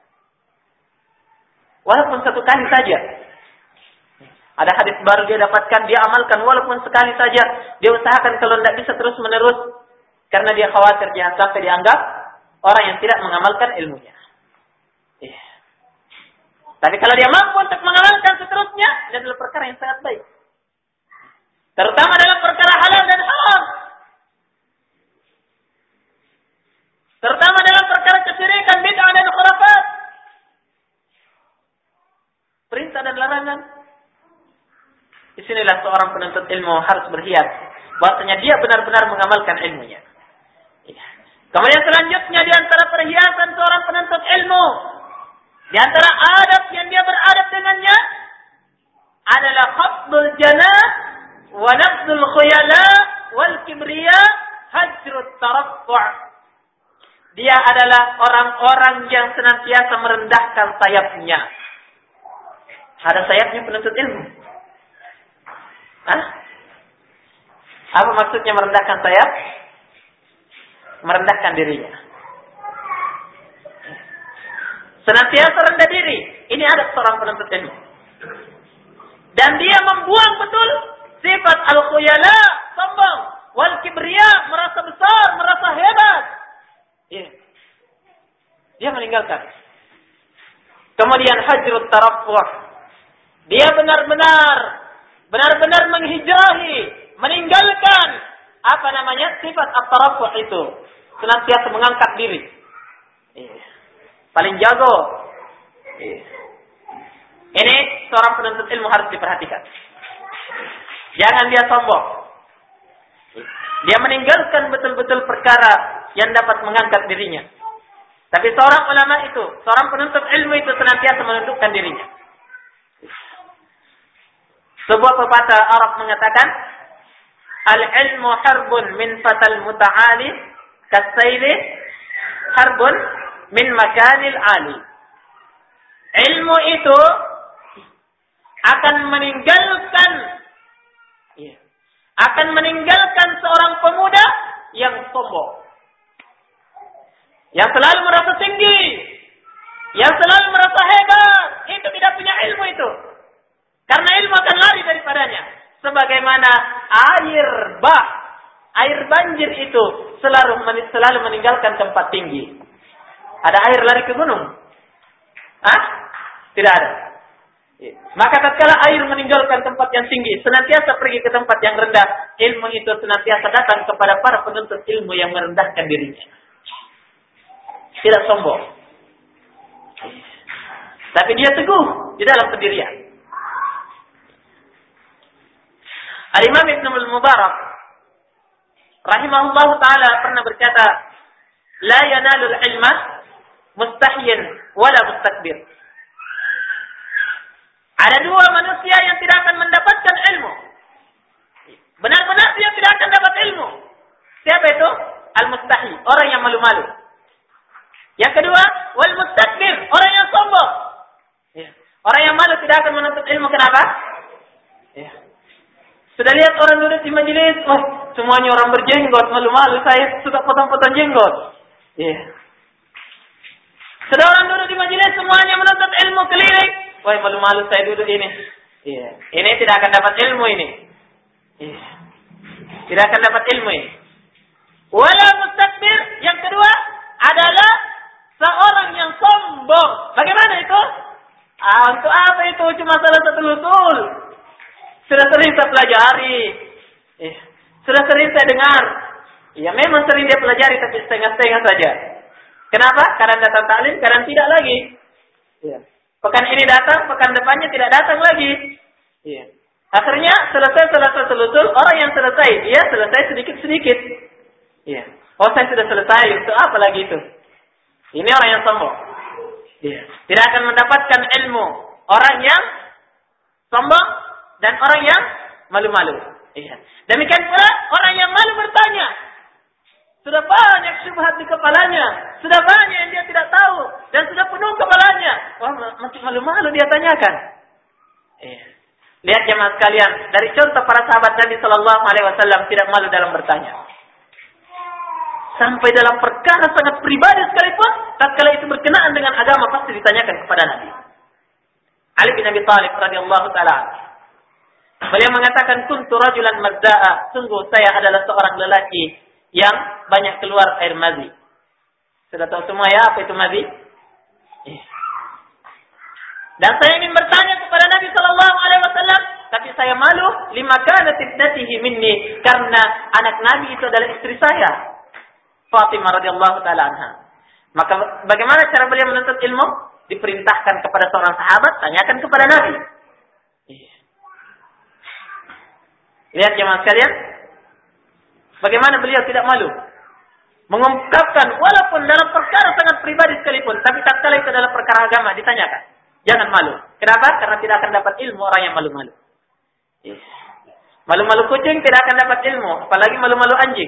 Walaupun satu kali saja. Ada hadis baru dia dapatkan, dia amalkan walaupun sekali saja. Dia usahakan kalau tidak bisa terus menerus. Karena dia khawatir jangan sampai dianggap orang yang tidak mengamalkan ilmunya. Tapi kalau dia mampu untuk mengamalkan seterusnya, ini adalah perkara yang sangat baik. Terutama dalam perkara halal dan haram. Terutama dalam perkara kesyirikan, bid'ah dan khurafat. Perintah dan larangan. Disinilah seorang penuntut ilmu harus berhias bahwasanya dia benar-benar mengamalkan ilmunya. Kemudian selanjutnya di antara perhiasan seorang penuntut ilmu, di antara adab yang dia beradab dengannya adalah khafdul janah wa nafdul khuyala wal kibriya hajrut tarattu'. Dia adalah orang-orang yang senantiasa merendahkan sayapnya. Ada sayapnya penuntut ilmu. Apa maksudnya merendahkan sayap? Merendahkan dirinya. senantiasa rendah diri. Ini adab seorang penuntut ilmu. Dan dia membuang betul sifat al-khuyala, sombong, wal kibriya, merasa besar, merasa hebat. Iya. Dia meninggalkan. Kemudian hajrut tarafuh. Dia benar-benar menghijrahi, meninggalkan sifat at-tarafuh itu. Senantiasa mengangkat diri. Paling jago. Ini seorang penuntut ilmu harus diperhatikan. Jangan dia sombong. Dia meninggalkan betul-betul perkara yang dapat mengangkat dirinya. Tapi seorang ulama itu, seorang penuntut ilmu itu senantiasa menundukkan dirinya. Sebuah pepatah Arab mengatakan, al-ilmu harbun min fatal muta'ali kasayli harbun min makanil ali. Ilmu itu akan meninggalkan seorang pemuda yang sombong, yang selalu merasa tinggi, yang selalu merasa hebat. Itu tidak punya ilmu itu. Karena ilmu akan lari daripadanya. Sebagaimana air banjir itu selalu meninggalkan tempat tinggi. Ada air lari ke gunung? Tidak ada. Maka tatkala air meninggalkan tempat yang tinggi, senantiasa pergi ke tempat yang rendah, ilmu itu senantiasa datang kepada para penuntut ilmu yang merendahkan dirinya. Tidak sombong. Tapi dia teguh di dalam pendirian. Al-Imam Ibn al-Mubarak rahimahullah ta'ala pernah berkata, la yanalul ilma mustahyin wala mustakbir. Ada dua manusia yang tidak akan mendapatkan ilmu. Benar-benar dia tidak akan dapat ilmu. Siapa itu? Al-mustahi, orang yang malu-malu. Yang kedua, wal mustakbir, orang yang sombong. Orang yang malu tidak akan menuntut ilmu. Kenapa? Sudah lihat orang duduk di majelis, semuanya orang berjenggot, malu-malu, saya suka potong-potong jenggot. Sudah orang duduk di majelis, semuanya menuntut ilmu keliling. Malu-malu saya duduk ini. Ini tidak akan dapat ilmu ini. Tidak akan dapat ilmu ini. Wala mustakbir, yang kedua adalah seorang yang sombong. Bagaimana itu? Untuk apa itu? Cuma salah satu usul. Sudah sering saya pelajari. Sudah sering saya dengar. Ya memang sering dia pelajari, tapi setengah-setengah saja. Kenapa? Karena datang taklim, kadang tidak lagi. Pekan ini datang, pekan depannya tidak datang lagi. Akhirnya selesai salah satu usul, orang yang selesai, dia selesai sedikit-sedikit. Saya sudah selesai, untuk apa lagi itu? Ini orang yang sombong. Tidak akan mendapatkan ilmu. Orang yang sombong dan orang yang malu-malu. Demikian pula orang yang malu bertanya. Sudah banyak syubhat di kepalanya. Sudah banyak yang dia tidak tahu. Dan sudah penuh kepalanya. Masih malu-malu dia tanyakan. Lihat jemaah sekalian. Dari contoh para sahabat Nabi SAW tidak malu dalam bertanya. Sampai dalam perkara sangat pribadi sekalipun, tatkala itu berkenaan dengan agama pasti ditanyakan kepada Nabi. Ali bin Abi Thalib radhiyallahu taala. Beliau mengatakan, kuntu rajulan mazza'a, sungguh saya adalah seorang lelaki yang banyak keluar air mazi. Sudah tahu semua ya apa itu mazi? Dan saya ingin bertanya kepada Nabi sallallahu alaihi wasallam, tapi saya malu lima kanat ibnatihi minni, karena anak Nabi itu adalah istri saya, Fatimah radhiyallahu taala anha. Maka bagaimana cara beliau menuntut ilmu? Diperintahkan kepada seorang sahabat, tanyakan kepada Nabi. Lihat jemaah sekalian, bagaimana beliau tidak malu mengungkapkan walaupun dalam perkara sangat pribadi sekalipun, tapi tatkala itu adalah perkara agama ditanyakan. Jangan malu. Kenapa? Karena tidak akan dapat ilmu orang yang malu-malu. Malu-malu kucing tidak akan dapat ilmu, apalagi malu-malu anjing.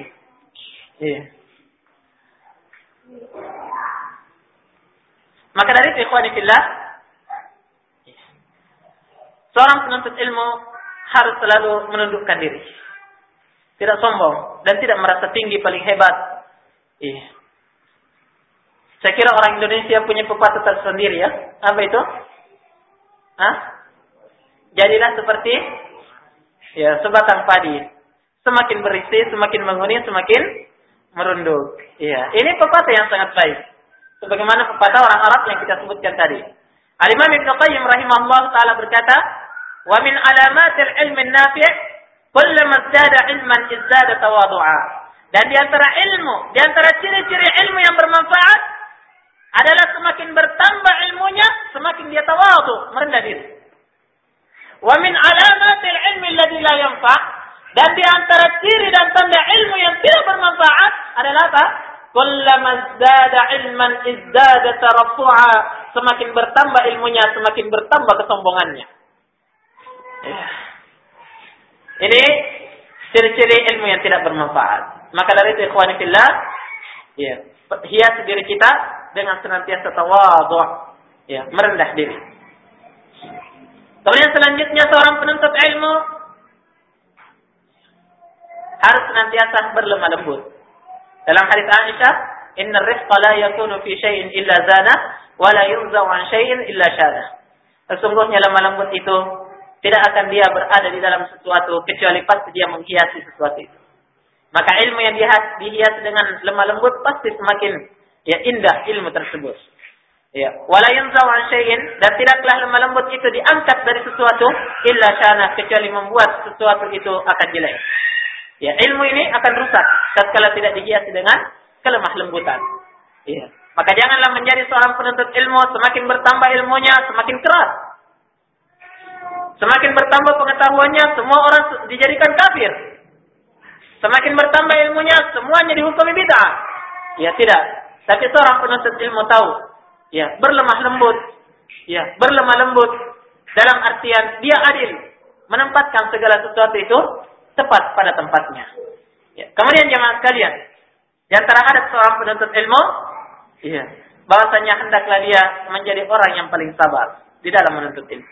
Maka dari itu ikhwani fillah, seorang penuntut ilmu harus selalu menundukkan diri. Tidak sombong dan tidak merasa tinggi paling hebat. Saya kira orang Indonesia punya pepatah tersendiri ya. Apa itu? Jadilah seperti sebatang padi. Semakin berisi, semakin menguning, semakin merunduk. Iya, ini pepatah yang sangat baik. Sebagaimana pepatah orang Arab yang kita sebutkan tadi. Al-Imam Ibnu Qayyim rahimahullah taala berkata, "Wa min alamatil ilmi an-nafi' kullama izdada ilman izdada tawadhu'a." Dan di antara ciri-ciri ilmu yang bermanfaat adalah semakin bertambah ilmunya, semakin dia tawadhu, merendah diri. Wa min alamatil ilmi alladhi la yanfa', dan di antara ciri dan tanda ilmu yang tidak bermanfaat adalah apa? Kullama izdada ilman izdada taraffu'a. Semakin bertambah ilmunya, semakin bertambah kesombongannya. Ini ciri-ciri ilmu yang tidak bermanfaat. Maka dari itu ikhwani fillah, hias diri kita dengan senantiasa tawadhu, merendah diri. Kemudian selanjutnya seorang penuntut ilmu harus senantiasa berlemah lembut. Dalam hadis Aisyah, "Inna ar-rifqa la yakunu fi syai'in illa zana, wa la yunza'u 'an syai'in illa syana." Sesungguhnya lemah lembut itu tidak akan dia berada di dalam sesuatu kecuali pasti dia menghiasi sesuatu itu. Maka ilmu yang dihias dengan lemah lembut pasti semakin indah ilmu tersebut. Wala yunza'u 'an syai'in, dan tidaklah lemah lembut itu diangkat dari sesuatu illa syana, kecuali membuat sesuatu itu akan jelek. Ilmu ini akan rusak tatkala tidak dihiasi dengan kelemah lembutan. Maka janganlah menjadi seorang penuntut ilmu semakin bertambah ilmunya semakin keras. Semakin bertambah pengetahuannya, semua orang dijadikan kafir. Semakin bertambah ilmunya, semuanya dihukumi bid'ah. Tidak. Tapi seorang penuntut ilmu tahu, berlemah lembut. Berlemah lembut dalam artian dia adil, menempatkan segala sesuatu itu tepat pada tempatnya. Kemudian jemaah sekalian, di antara adab seorang penuntut ilmu, bahwasanya hendaklah dia menjadi orang yang paling sabar di dalam menuntut ilmu.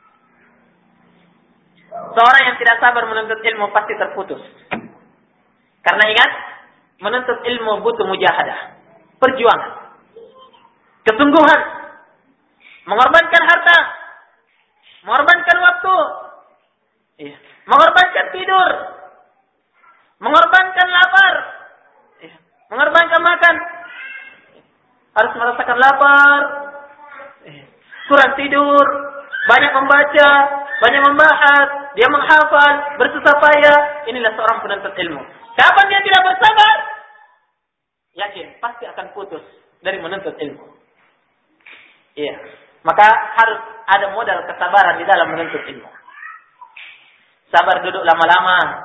Seorang yang tidak sabar menuntut ilmu pasti terputus. Karena ingat, menuntut ilmu butuh mujahadah, perjuangan, kesungguhan, mengorbankan harta, mengorbankan waktu, mengorbankan tidur, mengorbankan lapar, mengorbankan makan. Harus merasakan lapar, kurang tidur, banyak membaca, banyak membahas, dia menghafal, bersusah payah. Inilah seorang penuntut ilmu. Kapan dia tidak bersabar? Yakin, pasti akan putus dari menuntut ilmu. Maka harus ada modal kesabaran di dalam menuntut ilmu. Sabar duduk lama-lama.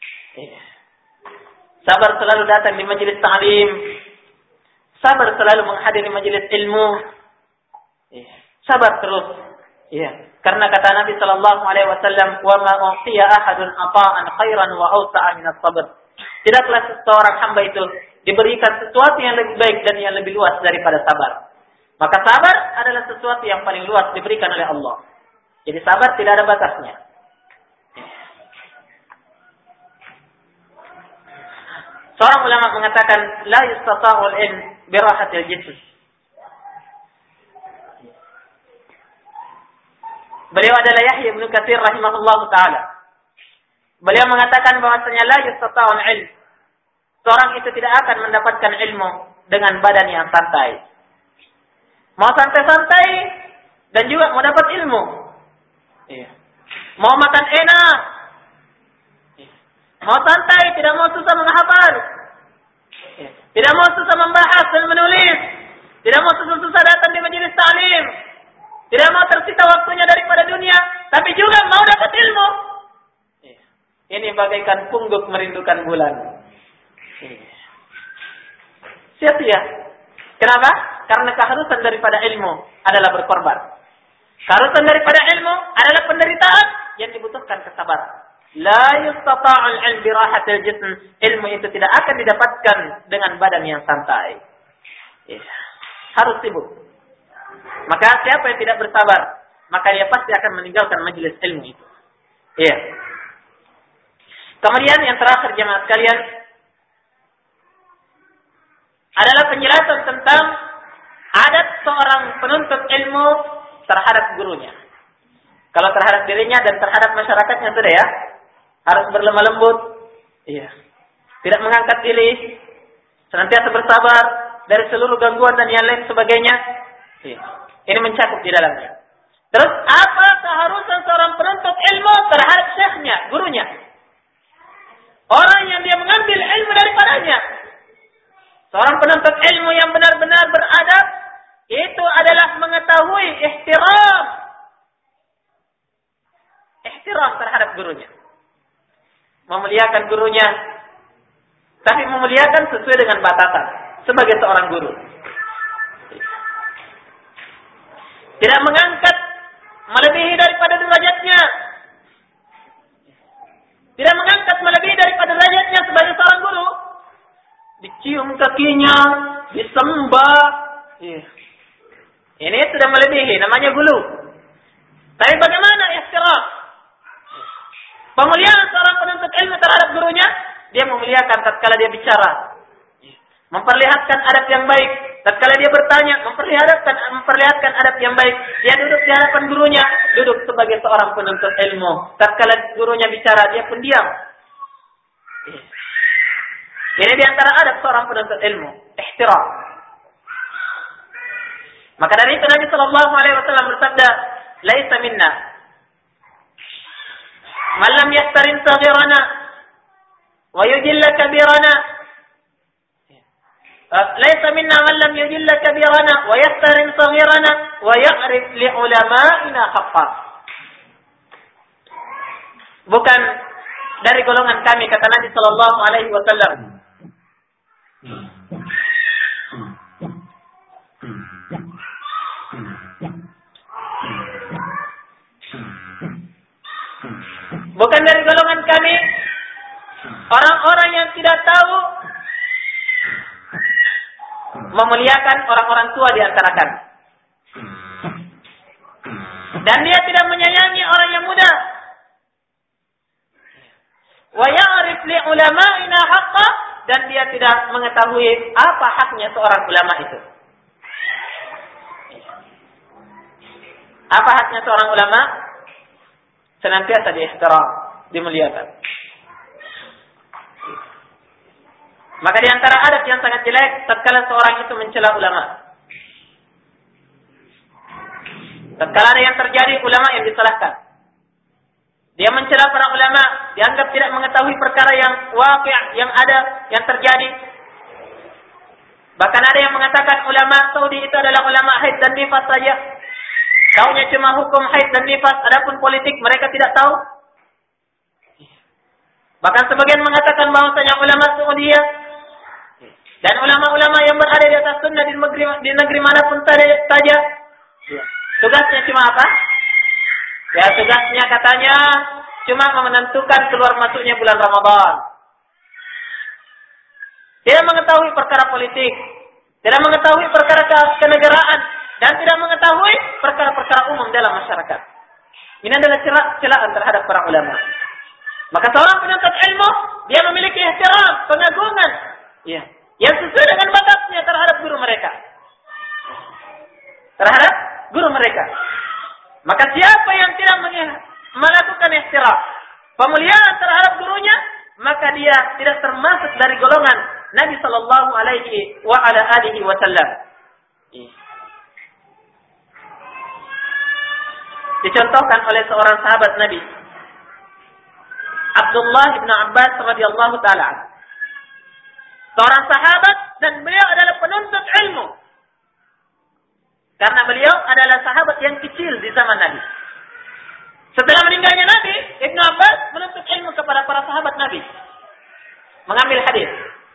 Sabar selalu datang di majelis ta'lim. Sabar selalu menghadiri majelis ilmu. Sabar terus. Karena kata Nabi sallallahu alaihi wasallam, "Wa ma u'tiya ahadun ata'an khairan wa awsa'a min as-sabr." Tidaklah seseorang hamba itu diberikan sesuatu yang lebih baik dan yang lebih luas daripada sabar. Maka sabar adalah sesuatu yang paling luas diberikan oleh Allah. Jadi sabar tidak ada batasnya. Seorang ulama mengatakan, "La yustata'ul ilm bi rahatil jism." Beliau adalah Yahya bin Katsir rahimahullah ta'ala. Beliau mengatakan bahwasanya la yustata'ul ilm. Seorang itu tidak akan mendapatkan ilmu dengan badan yang santai. Mau santai-santai dan juga mau dapat ilmu. Mau makan enak. Mau santai, tidak mau susah menghafal. Tidak mau susah membahas dan menulis. Tidak mau susah-susah datang di majelis ta'lim. Tidak mau tersita waktunya daripada dunia, tapi juga mau dapat ilmu. Ini bagaikan pungguk merindukan bulan. Sia-sia. Kenapa? Karena keharusan daripada ilmu adalah berkorban. Keharusan daripada ilmu adalah penderitaan yang dibutuhkan kesabaran. La yustata'ul ilm bi rahatil jism. Ilmu itu tidak akan didapatkan dengan badan yang santai. Harus sibuk. Maka siapa yang tidak bersabar, maka dia pasti akan meninggalkan majelis ilmu itu. Kemudian yang terakhir jemaah sekalian adalah penjelasan tentang adab seorang penuntut ilmu terhadap gurunya. Kalau terhadap dirinya dan terhadap masyarakatnya sudah ya, harus berlemah lembut, iya. Tidak mengangkat diri, senantiasa bersabar dari seluruh gangguan dan yang lain sebagainya. Iya. Ini mencakup di dalamnya. Terus apa keharusan seorang penuntut ilmu terhadap syekhnya, gurunya? Orang yang dia mengambil ilmu daripadanya. Seorang penuntut ilmu yang benar-benar beradab, itu adalah mengetahui ihtiram terhadap gurunya. Memuliakan gurunya, tapi memuliakan sesuai dengan batasan sebagai seorang guru. Tidak mengangkat melebihi daripada derajatnya. Tidak mengangkat melebihi daripada derajatnya sebagai seorang guru. Dicium kakinya, disembah. Ini sudah melebihi, namanya gulu. Tapi bagaimana ihtiram? Pemuliaan seorang penuntut ilmu terhadap gurunya, dia memuliakan tatkala dia bicara. Memperlihatkan adab yang baik. Tatkala dia bertanya, memperlihatkan adab yang baik. Dia duduk di hadapan gurunya, duduk sebagai seorang penuntut ilmu. Tatkala gurunya bicara, dia pun diam. Ini di antara adab seorang penuntut ilmu, ihtiram. Maka dari itu Nabi sallallahu alaihi wasallam bersabda, "Laisa minna man lam yahtarim saghirana wa yujilla kabirana." Laisa minna man lam yujilla kabirana wa yahtarim saghirana wa ya'rif li ulama'ina haqqan. Bukan dari golongan kami, kata Nabi sallallahu alaihi wasallam. Bukan dari golongan kami orang-orang yang tidak tahu memuliakan orang-orang tua di antara kami. Dan dia tidak menyayangi orang yang muda. Wa ya'rif li ulama'ina haqqa, dan dia tidak mengetahui apa haknya seorang ulama itu. Apa haknya seorang ulama? Senantiasa diihtiram, dimuliakan. Maka di antara adab yang sangat jelek tatkala seorang itu mencela ulama. Tatkala ada yang terjadi, ulama yang disalahkan. Dia mencela para ulama, dianggap tidak mengetahui perkara yang waqi', yang ada, yang terjadi. Bahkan ada yang mengatakan ulama Saudi itu adalah ulama haid dan nifas saja. Taunya cuma hukum haid dan nifas, adapun politik mereka tidak tahu. Bahkan sebagian mengatakan bahwasanya ulama Saudi dan ulama-ulama yang berada di atas sunnah di negeri manapun saja, tugasnya cuma apa? Ya, tugasnya katanya cuma menentukan keluar masuknya bulan Ramadan. Tidak mengetahui perkara politik, tidak mengetahui perkara kenegaraan, dan tidak mengetahui perkara-perkara umum dalam masyarakat. Ini adalah celaan terhadap para ulama. Maka seorang penuntut ilmu, dia memiliki ihtiram, pengagungan, ya, yang sesuai dengan batasnya terhadap guru mereka. Terhadap guru mereka. Maka siapa yang tidak melakukan ihtiram, pemuliaan terhadap gurunya, maka dia tidak termasuk dari golongan Nabi sallallahu alaihi wa ala alihi wasallam. Dicontohkan oleh seorang sahabat Nabi, Abdullah bin Abbas radhiyallahu taala. Seorang sahabat dan beliau adalah penuntut ilmu. Karena beliau adalah sahabat yang kecil di zaman Nabi. Setelah meninggalnya Nabi, Ibnu Abbas menuntut ilmu kepada para sahabat Nabi. Mengambil hadis.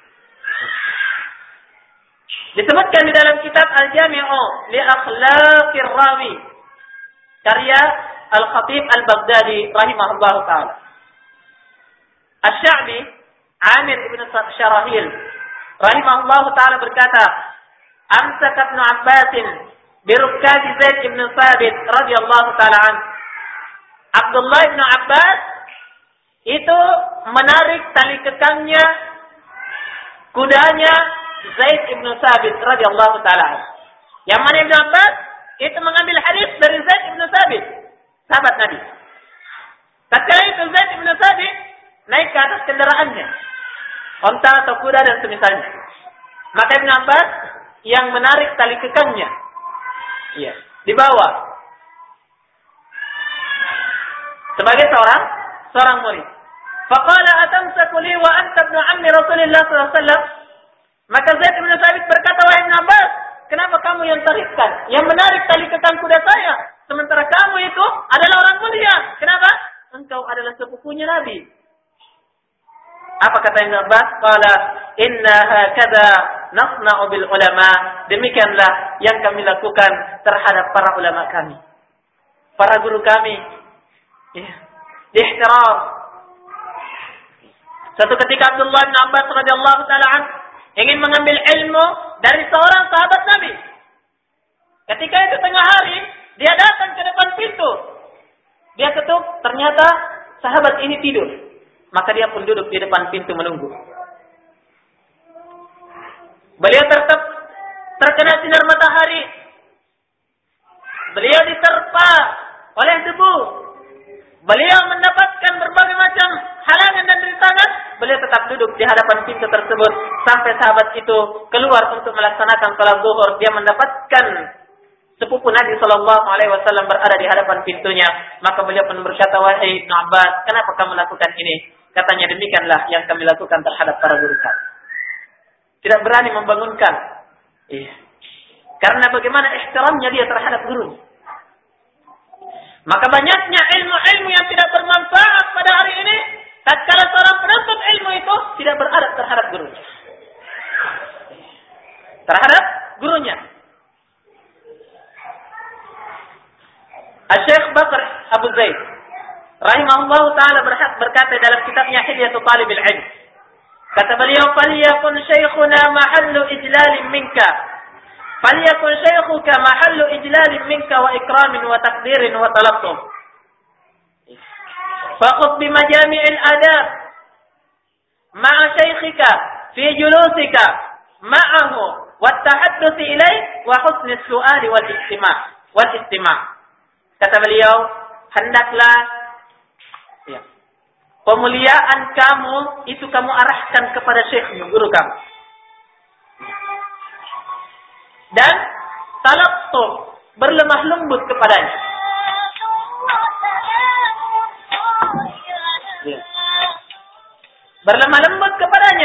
Disebutkan di dalam kitab Al-Jami'u li Akhlaqir Rawi, karya Al-Khatib Al-Baghdadi rahimahullahu taala. Asy-Sya'bi Amir ibn Syarahil rahimahullahu taala berkata, "Amsaka Ibnu Abbas bi rukkazi Zaid ibn Thabit radhiyallahu taala an." Abdullah bin Abbas itu menarik tali kekangnya kudanya Zaid ibn Thabit radhiyallahu taala an. Yang mana Ibnu Abbas itu mengambil hadis dari Zaid bin Thabit, sahabat Nabi. Tatkala itu Zaid bin Thabit naik ke atas kendaraannya, onta atau kuda dan semisalnya. Maka Ibnu Abbas yang menarik tali kekangnya. Iya, di bawah. Sebagai seorang murid. Faqala atamsaku li wa anta ibnu ammi Rasulillah sallallahu alaihi wasallam. Maka Zaid bin Thabit berkata, wahai Ibnu Abbas, kenapa kamu yang tarikkan, yang menarik tali kekang kuda saya, sementara kamu itu adalah orang mulia? Kenapa? Engkau adalah sepupunya Nabi. Apa kata Ibnu Abbas? Qala inna hakadha nasna'u bil ulama. Demikianlah yang kami lakukan terhadap para ulama kami, para guru kami. Ya. Ihtiram. Suatu ketika Abdullah bin Abbas radhiyallahu taala an ingin mengambil ilmu dari seorang sahabat Nabi. Ketika itu tengah hari, dia datang ke depan pintu. Dia ketuk, ternyata sahabat ini tidur. Maka dia pun duduk di depan pintu menunggu. Beliau terkena sinar matahari. Beliau diterpa oleh debu. Beliau mendapatkan berbagai macam halangan dan rintangan. Beliau tetap duduk di hadapan pintu tersebut sampai sahabat itu keluar untuk melaksanakan salat zuhur. Dia mendapatkan sepupu Nabi Shallallahu Alaihi Wasallam berada di hadapan pintunya. Maka beliau pun berkata, wahai Ibnu Abbas, kenapa kamu lakukan ini? Katanya, demikianlah yang kami lakukan terhadap para guru kami. Tidak berani membangunkan. Iya. Karena bagaimana ihtiramnya dia terhadap guru. Maka banyaknya ilmu-ilmu yang tidak bermanfaat pada hari ini, tatkala seorang penuntut ilmu itu tidak beradab terhadap gurunya. Terhadap gurunya. Syekh Bakr Abu Zaid rahimahullah ta'ala berkata dalam kitabnya Hilyatul Talibil Ilm. Kata beliau, "Falyakun syekhuna mahallu ijlalin minka. Falyakun syekhuka mahallu ijlalin minka wa ikramin wa taqdirin wa talaffuz. Faqud bi majami'il adab ma'a syekhika fi julusika ma'ahu wa tahadduts ilayhi wa husni su'ali wal istima'." Kata beliau, hendaklah pemuliaan kamu itu kamu arahkan kepada syekhmu, guru kamu. Dan talaffuz, berlemah lembut kepadanya. Berlemah lembut kepadanya.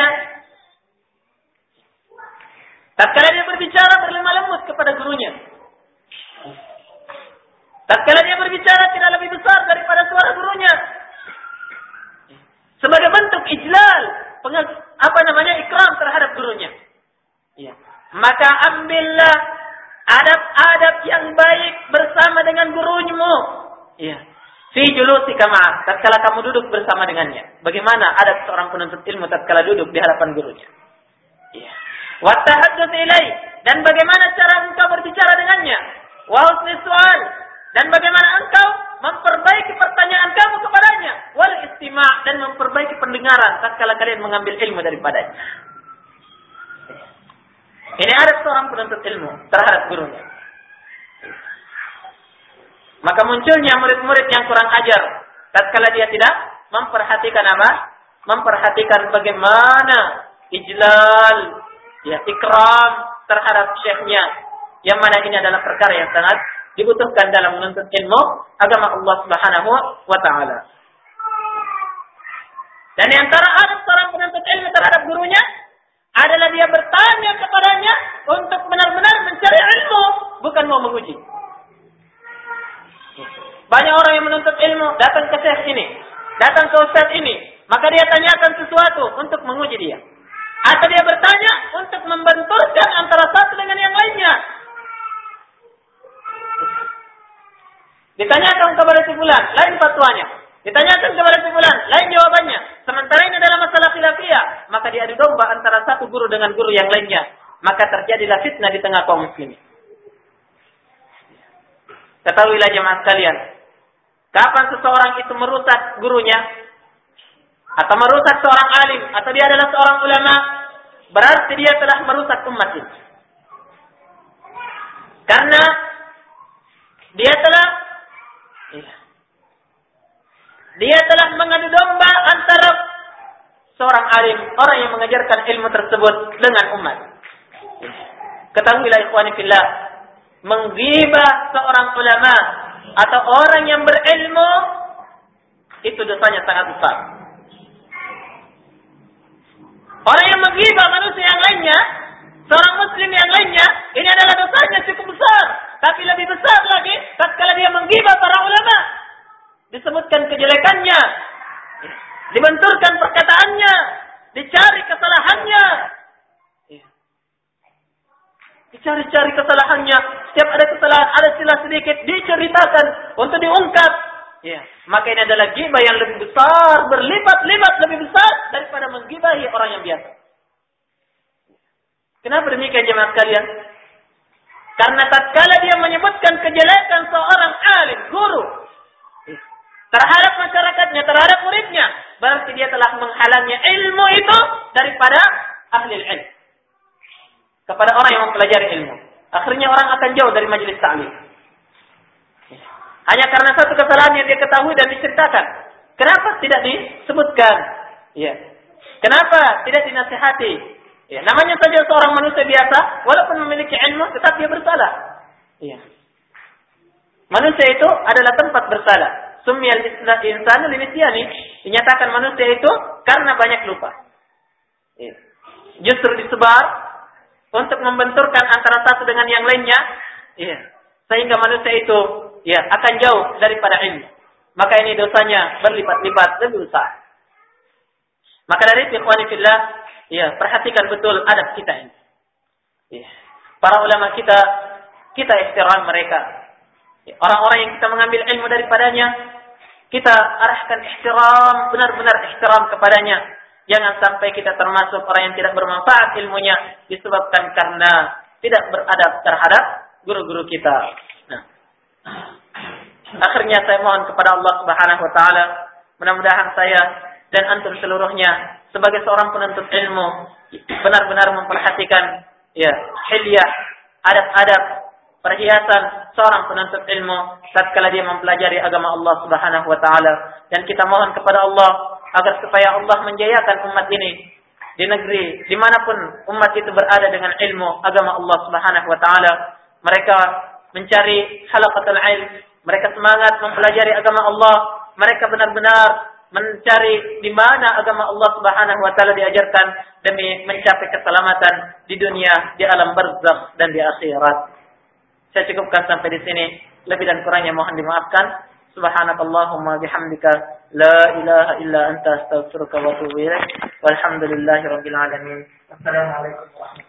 Tatkala dia berbicara, berlemah lembut kepada gurunya. Tatkala dia berbicara tidak lebih besar daripada suara gurunya. Sebagai bentuk ijlal, ikram terhadap gurunya. Ya. Maka ambillah adab-adab yang baik bersama dengan gurumu. Ya. Fi julusika ma'ah, tatkala kamu duduk bersama dengannya. Bagaimana adab seorang penuntut ilmu tatkala duduk di hadapan gurunya? Ya. Wa tahadduts ilaihi, dan bagaimana cara engkau berbicara dengannya? Wa husni su'al, dan bagaimana engkau memperbaiki pertanyaan kamu kepadanya? Wal istima', dan memperbaiki pendengaran tatkala kalian mengambil ilmu daripadanya. Ini adab seorang penuntut ilmu terhadap gurunya. Maka munculnya murid-murid yang kurang ajar tatkala dia tidak memperhatikan apa? Memperhatikan bagaimana ijlal, ikram terhadap syekhnya. Yang mana ini adalah perkara yang sangat dibutuhkan dalam menuntut ilmu agama Allah Subhanahu wa taala. Dan di antara adab seorang penuntut ilmu terhadap gurunya adalah dia bertanya kepadanya untuk benar-benar mencari ilmu, bukan mau menguji. Banyak orang yang menuntut ilmu datang ke syekh ini, datang ke ustaz ini, maka dia tanyakan sesuatu untuk menguji dia. Atau dia bertanya untuk membenturkan antara satu dengan yang lainnya. Ditanyakan kepada si fulan, lain fatwanya. Ditanyakan kepada si fulan, lain jawabannya. Sementara ini adalah masalah khilafiyah, maka diadu domba antara satu guru dengan guru yang lainnya. Maka terjadilah fitnah di tengah kaum muslimin. Ketahuilah jemaah sekalian, kapan seseorang itu merusak gurunya, atau merusak seorang alim, atau dia adalah seorang ulama, berarti dia telah merusak umat ini. Karena dia telah mengadu domba antara seorang alim, orang yang mengajarkan ilmu tersebut dengan umat. Ketahuilah ikhwani fillah, menggibah seorang ulama atau orang yang berilmu itu dosanya sangat besar. Orang yang menggibah manusia yang lainnya, seorang muslim yang lainnya, ini adalah dosanya cukup besar. Tapi lebih besar lagi tatkala dia menggibah para ulama. Disebutkan kejelekannya, dibenturkan perkataannya, dicari kesalahannya. Dicari-cari kesalahannya. Setiap ada kesalahan, ada silah sedikit, diceritakan untuk diungkap. Maka ini adalah ghibah yang lebih besar, berlipat-lipat lebih besar daripada menggibahi orang yang biasa. Kenapa demikian jemaah sekalian? Karena tatkala dia menyebutkan kejelekan seorang alim, guru, terhadap masyarakatnya, terhadap muridnya, berarti dia telah menghalangnya ilmu itu daripada ahli ilmu, kepada orang yang mempelajari ilmu. Akhirnya orang akan jauh dari majelis ta'lim. Hanya karena satu kesalahan yang dia ketahui dan diceritakan. Kenapa tidak disebutkan? Kenapa tidak dinasihati? Namanya saja seorang manusia biasa, walaupun memiliki ilmu, tetap dia bersalah. Manusia itu adalah tempat bersalah. Sumiyal insanu linisyani, dinyatakan manusia itu karena banyak lupa. Justru disebar untuk membenturkan antara satu dengan yang lainnya, sehingga manusia itu akan jauh daripada ilmu. Maka ini dosanya berlipat-lipat lebih besar. Maka dari itu ikhwani fillah, perhatikan betul adab kita ini. Para ulama kita ihtiram mereka. Orang-orang yang kita mengambil ilmu daripadanya, kita arahkan ihtiram, benar-benar ihtiram kepadanya. Jangan sampai kita termasuk orang yang tidak bermanfaat ilmunya disebabkan karena tidak beradab terhadap guru-guru kita. Akhirnya saya mohon kepada Allah Subhanahu wa taala, mudah-mudahan saya dan antum seluruhnya sebagai seorang penuntut ilmu benar-benar memperhatikan hilyah, adab-adab, perhiasan seorang penuntut ilmu tatkala dia mempelajari agama Allah Subhanahu wa taala, dan kita mohon kepada Allah agar supaya Allah menjayakan umat ini di negeri dimanapun umat itu berada dengan ilmu agama Allah Subhanahu wa taala. Mereka mencari halaqatul ilm, mereka semangat mempelajari agama Allah, mereka benar-benar mencari di mana agama Allah Subhanahu wa taala diajarkan demi mencapai keselamatan di dunia, di alam barzakh dan di akhirat. Saya cukupkan sampai di sini. Lebih dan kurangnya mohon dimaafkan. Subhanakallahumma bihamdika la ilaha illa anta astaghfiruka wa atubu ilaik. Walhamdulillahirabbil alamin. Assalamualaikum warahmatullahi wabarakatuh.